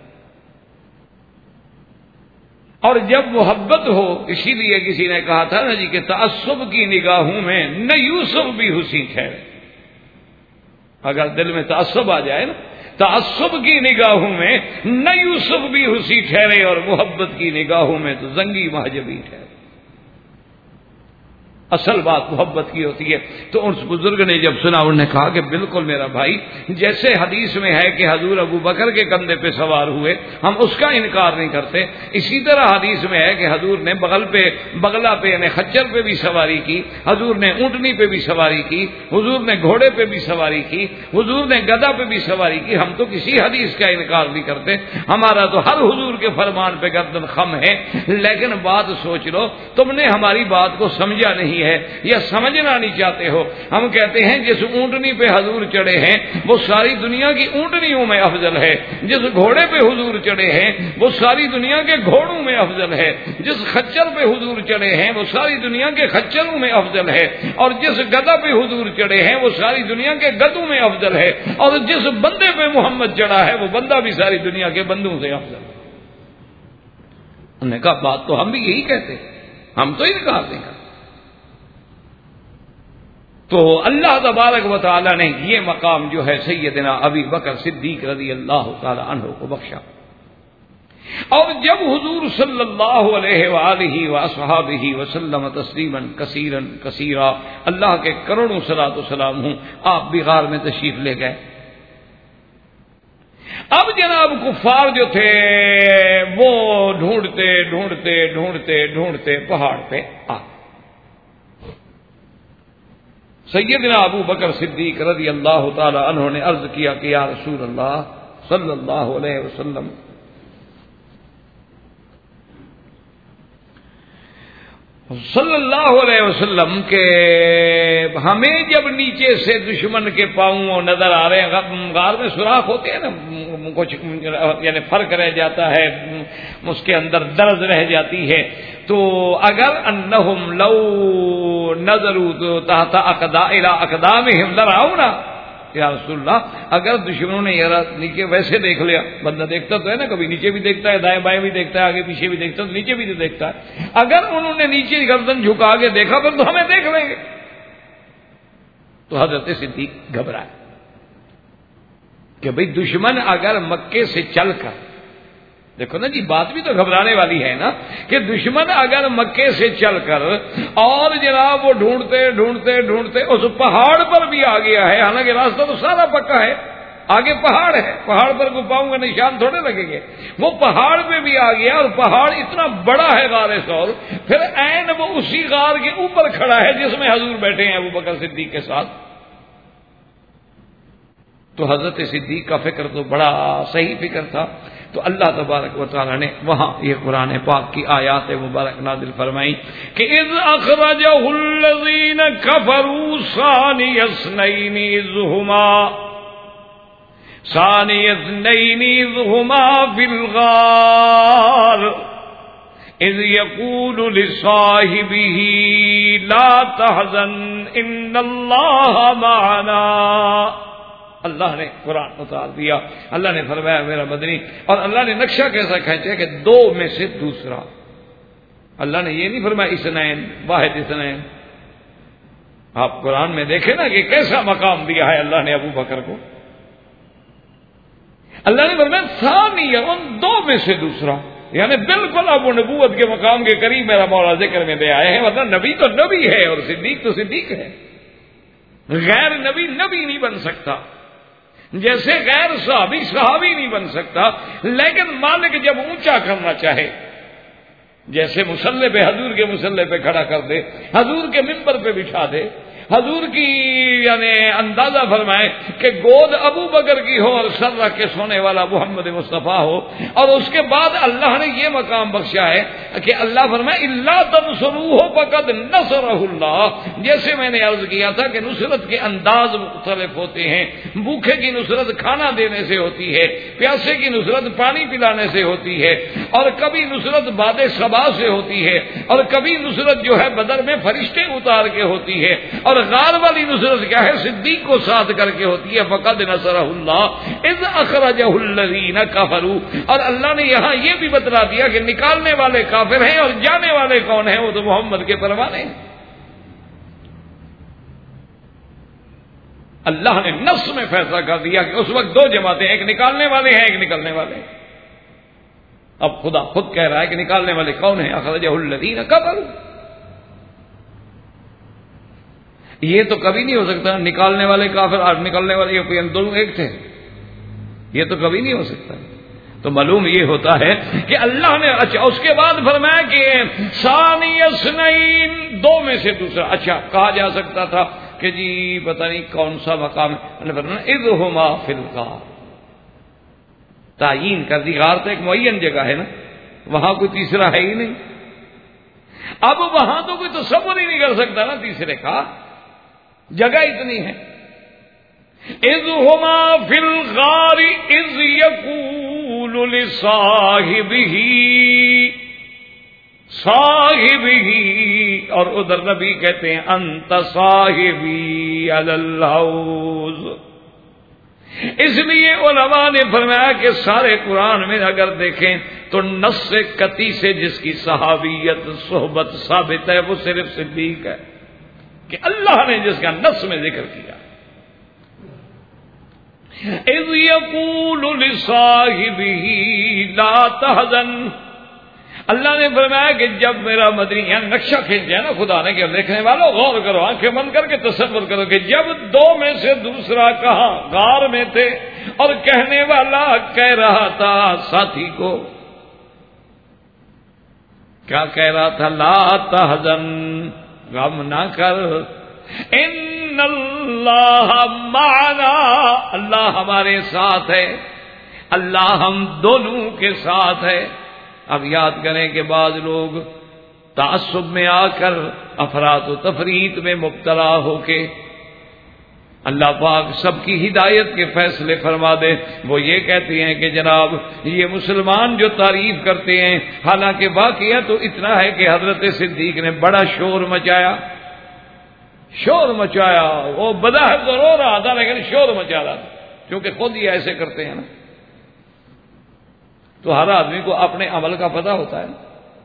اور جب محبت ہو. اسی لیے کسی نے کہا تھا نا جی کہ تعصب کی نگاہوں میں نہ یوسف بھی حسین ٹھہرے. اگر دل میں تعصب آ جائے نا، تعصب کی نگاہوں میں نہ یوسف بھی حسین ٹھہرے اور محبت کی نگاہوں میں تو زنگی مہجبی ٹھہرے. اصل بات محبت کی ہوتی ہے۔ تو اس بزرگ نے جب سنا انہوں نے کہا کہ بالکل میرا بھائی، جیسے حدیث میں ہے کہ حضور ابو بکر کے کندھے پہ سوار ہوئے، ہم اس کا انکار نہیں کرتے، اسی طرح حدیث میں ہے کہ حضور نے بغلہ پہ یعنی خچر پہ بھی سواری کی، حضور نے اونٹنی پہ بھی سواری کی، حضور نے گھوڑے پہ بھی سواری کی، حضور نے گدھا پہ بھی سواری کی۔ ہم تو کسی حدیث کا انکار نہیں کرتے، ہمارا تو ہر حضور کے فرمان پہ گردن خم ہے۔ لیکن بات سوچ لو، تم نے ہماری بات کو سمجھا نہیں ہے یا سمجھنا نہیں چاہتے ہو۔ ہم کہتے ہیں جس اونٹنی پہ حضور چڑھے ہیں وہ ساری دنیا کی اونٹنیوں میں افضل ہے، جس گھوڑے پہ حضور چڑھے ہیں وہ ساری دنیا کے گھوڑوں میں افضل ہے، جس خچر پہ حضور چڑھے ہیں وہ ساری دنیا کے خچروں میں افضل ہے، اور جس گدھا پہ حضور چڑھے ہیں وہ ساری دنیا کے گدھوں میں افضل ہے، اور جس بندے پہ محمد چڑھا ہے وہ بندہ بھی ساری دنیا کے بندوں سے افضل ہے۔ انہوں نے کہا بات تو ہم بھی یہی کہتے ہیں، ہم تو انکار نہیں کرتے۔ تو اللہ تبارک و تعالی نے یہ مقام جو ہے سیدنا ابی بکر صدیق رضی اللہ تعالی عنہ کو بخشا۔ اور جب حضور صلی اللہ علیہ وآلہ وصحابہ وسلم تسلیما کثیرا کثیرا، اللہ کے کروڑوں صلاۃ و سلام ہوں، آپ بھی غار میں تشریف لے گئے۔ اب جناب کفار جو تھے وہ ڈھونڈتے ڈھونڈتے ڈھونڈتے ڈھونڈتے پہاڑ پہ آ سیدنا ابو بکر صدیق رضی اللہ تعالی عنہ نے عرض کیا کہ یا رسول اللہ صلی اللہ علیہ وسلم، کہ ہمیں جب نیچے سے دشمن کے پاؤں نظر آ رہے ہیں، غار میں سوراخ ہوتے ہیں نا، کچھ یعنی فرق رہ جاتا ہے، اس کے اندر درز رہ جاتی ہے، تو اگر انہم لو نظروا تحت اقدامہم لرعونا، یا رسول اللہ اگر دشمنوں نے نیچے ویسے دیکھ لیا، بندہ دیکھتا تو ہے نا، کبھی نیچے بھی دیکھتا ہے، دائیں بائیں بھی دیکھتا ہے، آگے پیچھے بھی دیکھتا ہے، تو نیچے بھی دیکھتا ہے، اگر انہوں نے نیچے گردن جھکا کے دیکھا پھر تو ہمیں دیکھ لیں گے۔ تو حضرت صدیق گھبرائے کہ بھئی دشمن اگر مکے سے چل کر، دیکھو نا جی بات بھی تو گھبرانے والی ہے نا، کہ دشمن اگر مکے سے چل کر اور جناب وہ ڈھونڈتے ڈھونڈتے ڈھونڈتے اس پہاڑ پر بھی آ گیا ہے، حالانکہ راستہ تو سارا پکا ہے، آگے پہاڑ ہے، پہاڑ پر کوئی پاؤں کا نشان تھوڑے لگیں گے، وہ پہاڑ پہ بھی آ گیا، اور پہاڑ اتنا بڑا ہے غار ثور، پھر عین وہ اسی غار کے اوپر کھڑا ہے جس میں حضور بیٹھے ہیں ابو بکر صدیق کے ساتھ۔ تو حضرت صدیق کا فکر تو بڑا صحیح فکر تھا، تو اللہ تبارک و تعالی نے وہاں یہ قرآن پاک کی آیات مبارک نازل فرمائی کہ اذ اخرجہ الذین کفروا ثانی اثنین اذ ہما فی الغار اذ یقول لصاحبہ لا تحزن ان اللہ معنا۔ اللہ نے قرآن اتار دیا، اللہ نے فرمایا میرا مدنی، اور اللہ نے نقشہ کیسا کھینچا کہ دو میں سے دوسرا، اللہ نے یہ نہیں فرمایا اثنین واحد اثنین۔ آپ قرآن میں دیکھیں نا کہ کیسا مقام دیا ہے اللہ نے ابو بکر کو، اللہ نے فرمایا ثانی، ان دو میں سے دوسرا، یعنی بالکل اب وہ نبوت کے مقام کے قریب میرا مولا ذکر میں دے آئے ہیں، ورنہ نبی تو نبی ہے اور صدیق تو صدیق ہے، غیر نبی نبی نہیں بن سکتا، جیسے غیر صحابی صحابی نہیں بن سکتا، لیکن مالک جب اونچا کرنا چاہے، جیسے مصلی پہ حضور کے مصلی پہ کھڑا کر دے، حضور کے ممبر پہ بٹھا دے، حضور کی یعنی اندازہ فرمائے کہ گود ابو بکر کی ہو اور سر رکھ کے سونے والا محمد مصطفیٰ ہو، اور اس کے بعد اللہ نے یہ مقام بخشا ہے کہ اللہ فرمائے الا تنصروہ فقد نصرہ اللہ۔ جیسے میں نے عرض کیا تھا کہ نصرت کے انداز مختلف ہوتے ہیں، بھوکے کی نصرت کھانا دینے سے ہوتی ہے، پیاسے کی نصرت پانی پلانے سے ہوتی ہے، اور کبھی نصرت باد صبا سے ہوتی ہے، اور کبھی نصرت جو ہے بدر میں فرشتے اتار کے ہوتی ہے، اور غار والی نصرت کیا ہے، صدیق کو ساتھ کر کے ہوتی ہے، فقد نصرہ اللہ اذ اخرجہ الذین کفروا۔ اور اللہ نے یہاں یہ بھی بتلا دیا کہ نکالنے والے کافر ہیں اور جانے والے کون ہیں، وہ تو محمد کے پروانے ہیں۔ اللہ نے نص میں فیصلہ کر دیا کہ اس وقت دو جماعتیں، ایک نکالنے والے ہیں ایک نکلنے والے ہیں۔ اب خدا خود کہہ رہا ہے کہ نکالنے والے کون ہیں، اخرجہ الذین کفروا۔ یہ تو کبھی نہیں ہو سکتا. نکالنے والے کافر اور نکالنے والے دونوں ایک تھے. یہ تو کبھی نہیں ہو سکتا. تو معلوم یہ ہوتا ہے کہ اللہ نے اچھا اس کے بعد فرمایا کہ ثانی اثنین دو میں سے دوسرا. اچھا کہا جا سکتا تھا کہ جی پتہ نہیں کون سا مقام ہے. اذ ہما فی الغار تعین کر دی. غار تو ایک معین جگہ ہے نا, وہاں کوئی تیسرا ہے ہی نہیں. اب وہاں تو کوئی تصور ہی نہیں کر سکتا نا تیسرے کا, جگہ اتنی ہے. اذ ہما فی الغار اذ یقول لصاحبہ اور ادھر نبی کہتے ہیں انت صاحبی علی الحوض. اس لیے علماء نے فرمایا کہ سارے قرآن میں اگر دیکھیں تو نص قطعی سے جس کی صحابیت صحبت ثابت ہے وہ صرف صدیق ہے, کہ اللہ نے جس کا نص میں ذکر کیا. اذ یقول لصاحبہ لا تحزن, اللہ نے فرمایا کہ جب میرا مدنی یعنی نقشہ کھینچ دیا نا خدا نے کہ دیکھنے والوں غور کرو, آنکھیں بند کر کے تصور کرو کہ جب دو میں سے دوسرا کہاں غار میں تھے اور کہنے والا کہہ رہا تھا ساتھی کو, کیا کہہ رہا تھا؟ لا تحزن, غم نہ کر, ان اللہ معنا, اللہ ہمارے ساتھ ہے, اللہ ہم دونوں کے ساتھ ہے. اب یاد کریں کہ بعض لوگ تعصب میں آ کر افراط و تفریط میں مبتلا ہو کے اللہ پاک سب کی ہدایت کے فیصلے فرما دے. وہ یہ کہتے ہیں کہ جناب یہ مسلمان جو تعریف کرتے ہیں, حالانکہ واقعہ تو اتنا ہے کہ حضرت صدیق نے بڑا شور مچایا, وہ بظاہر تو رو رہا تھا لیکن شور مچا رہا تھا, کیونکہ خود ہی ایسے کرتے ہیں نا. تو ہر آدمی کو اپنے عمل کا پتہ ہوتا ہے.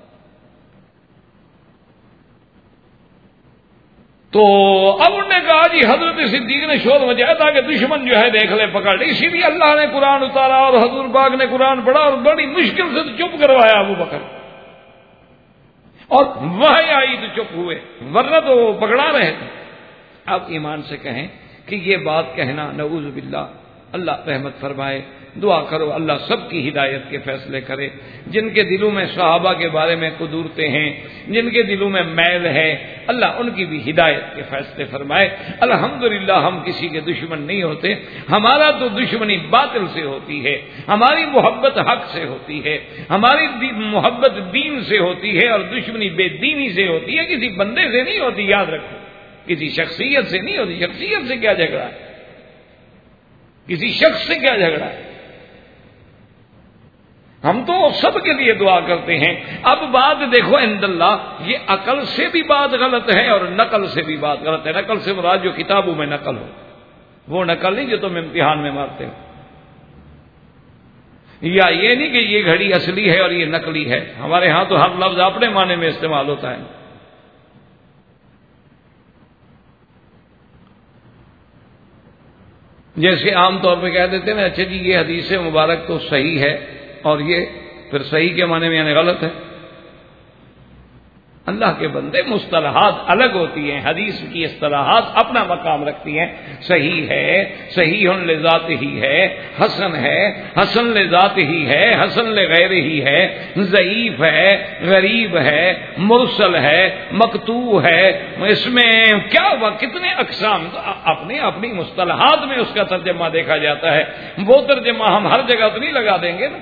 تو اب انہوں نے کہا جی حضرت صدیق نے شور مچایا تاکہ دشمن جو ہے دیکھ لے پکڑ لے, اسی لیے اللہ نے قرآن اتارا اور حضور پاک نے قرآن پڑھا اور بڑی مشکل سے چپ کروایا ابو بکر, اور وحی آئی تو چپ ہوئے, ورنہ تو وہ پکڑا رہے تھے. اب ایمان سے کہیں کہ یہ بات کہنا نعوذ باللہ, اللہ رحمت فرمائے. دعا کرو اللہ سب کی ہدایت کے فیصلے کرے. جن کے دلوں میں صحابہ کے بارے میں قدورتیں ہیں, جن کے دلوں میں میل ہے, اللہ ان کی بھی ہدایت کے فیصلے فرمائے. الحمدللہ ہم کسی کے دشمن نہیں ہوتے, ہمارا تو دشمنی باطل سے ہوتی ہے, ہماری محبت حق سے ہوتی ہے, ہماری محبت دین سے ہوتی ہے, اور دشمنی بے دینی سے ہوتی ہے, کسی بندے سے نہیں ہوتی. یاد رکھو, کسی شخصیت سے نہیں ہوتی. شخصیت سے کیا جھگڑا ہے, کسی شخص سے کیا جھگڑا ہے. ہم تو سب کے لیے دعا کرتے ہیں. اب بات دیکھو عند اللہ, یہ عقل سے بھی بات غلط ہے اور نقل سے بھی بات غلط ہے. نقل سے مراد جو کتابوں میں نقل ہو, وہ نقل نہیں جو تم امتحان میں مارتے ہو, یا یہ نہیں کہ یہ گھڑی اصلی ہے اور یہ نقلی ہے. ہمارے ہاں تو ہر لفظ اپنے معنی میں استعمال ہوتا ہے. جیسے عام طور پہ کہہ دیتے ہیں نا, اچھا جی یہ حدیث مبارک تو صحیح ہے اور یہ پھر صحیح کے معنی میں یعنی غلط ہے. اللہ کے بندے مصطلحات الگ ہوتی ہیں, حدیث کی اصطلاحات اپنا مقام رکھتی ہیں. صحیح ہے, صحیح لذات ہی ہے, حسن ہے, حسن لذات ہی ہے, حسن لغیر ہی ہے, ضعیف ہے, غریب ہے, مرسل ہے, مقطوع ہے. اس میں کیا ہوا, کتنے اقسام, اپنی اپنی مصطلحات میں اس کا ترجمہ دیکھا جاتا ہے. وہ ترجمہ ہم ہر جگہ تو نہیں لگا دیں گے نا.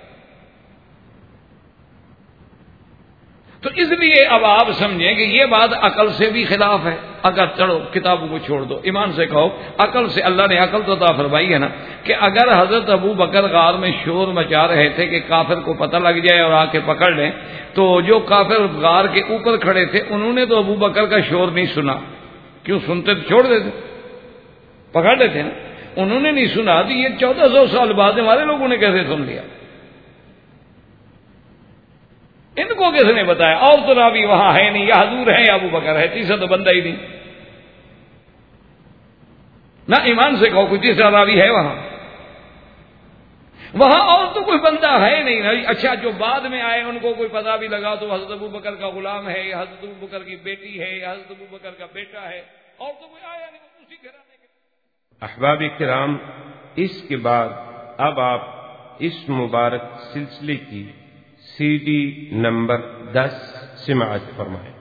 تو اس لیے اب آپ سمجھیں کہ یہ بات عقل سے بھی خلاف ہے. اگر چلو کتابوں کو چھوڑ دو, ایمان سے کہو عقل سے, اللہ نے عقل تو عطا فرمائی ہے نا, کہ اگر حضرت ابو بکر غار میں شور مچا رہے تھے کہ کافر کو پتہ لگ جائے اور آ کے پکڑ لیں, تو جو کافر غار کے اوپر کھڑے تھے انہوں نے تو ابو بکر کا شور نہیں سنا. کیوں سنتے تو چھوڑ دیتے, پکڑ لیتے نا. انہوں نے نہیں سنا تو یہ 1400 سال بعد ہمارے لوگوں نے کیسے سن لیا؟ ان کو کس نے بتایا؟ اور تو راوی وہاں ہے نہیں, یا حضور ہے یا ابو بکر ہے, تیسرا تو بندہ ہی نہیں. نہ ایمان سے کہو کوئی تیسرا راوی ہے وہاں اور تو کوئی بندہ ہے نہیں. اچھا جو بعد میں آئے ان کو کوئی پتہ بھی لگا تو حضرت ابو بکر کا غلام ہے, یا حضرت ابو بکر کی بیٹی ہے, یا حضرت ابو بکر کا بیٹا ہے, اور تو کوئی آیا نہیں، اسی گھرانے کے۔ احباب کرام، اس کے بعد اب آپ اس مبارک سلسلے کی CD نمبر 10 سماعت فرمائیں۔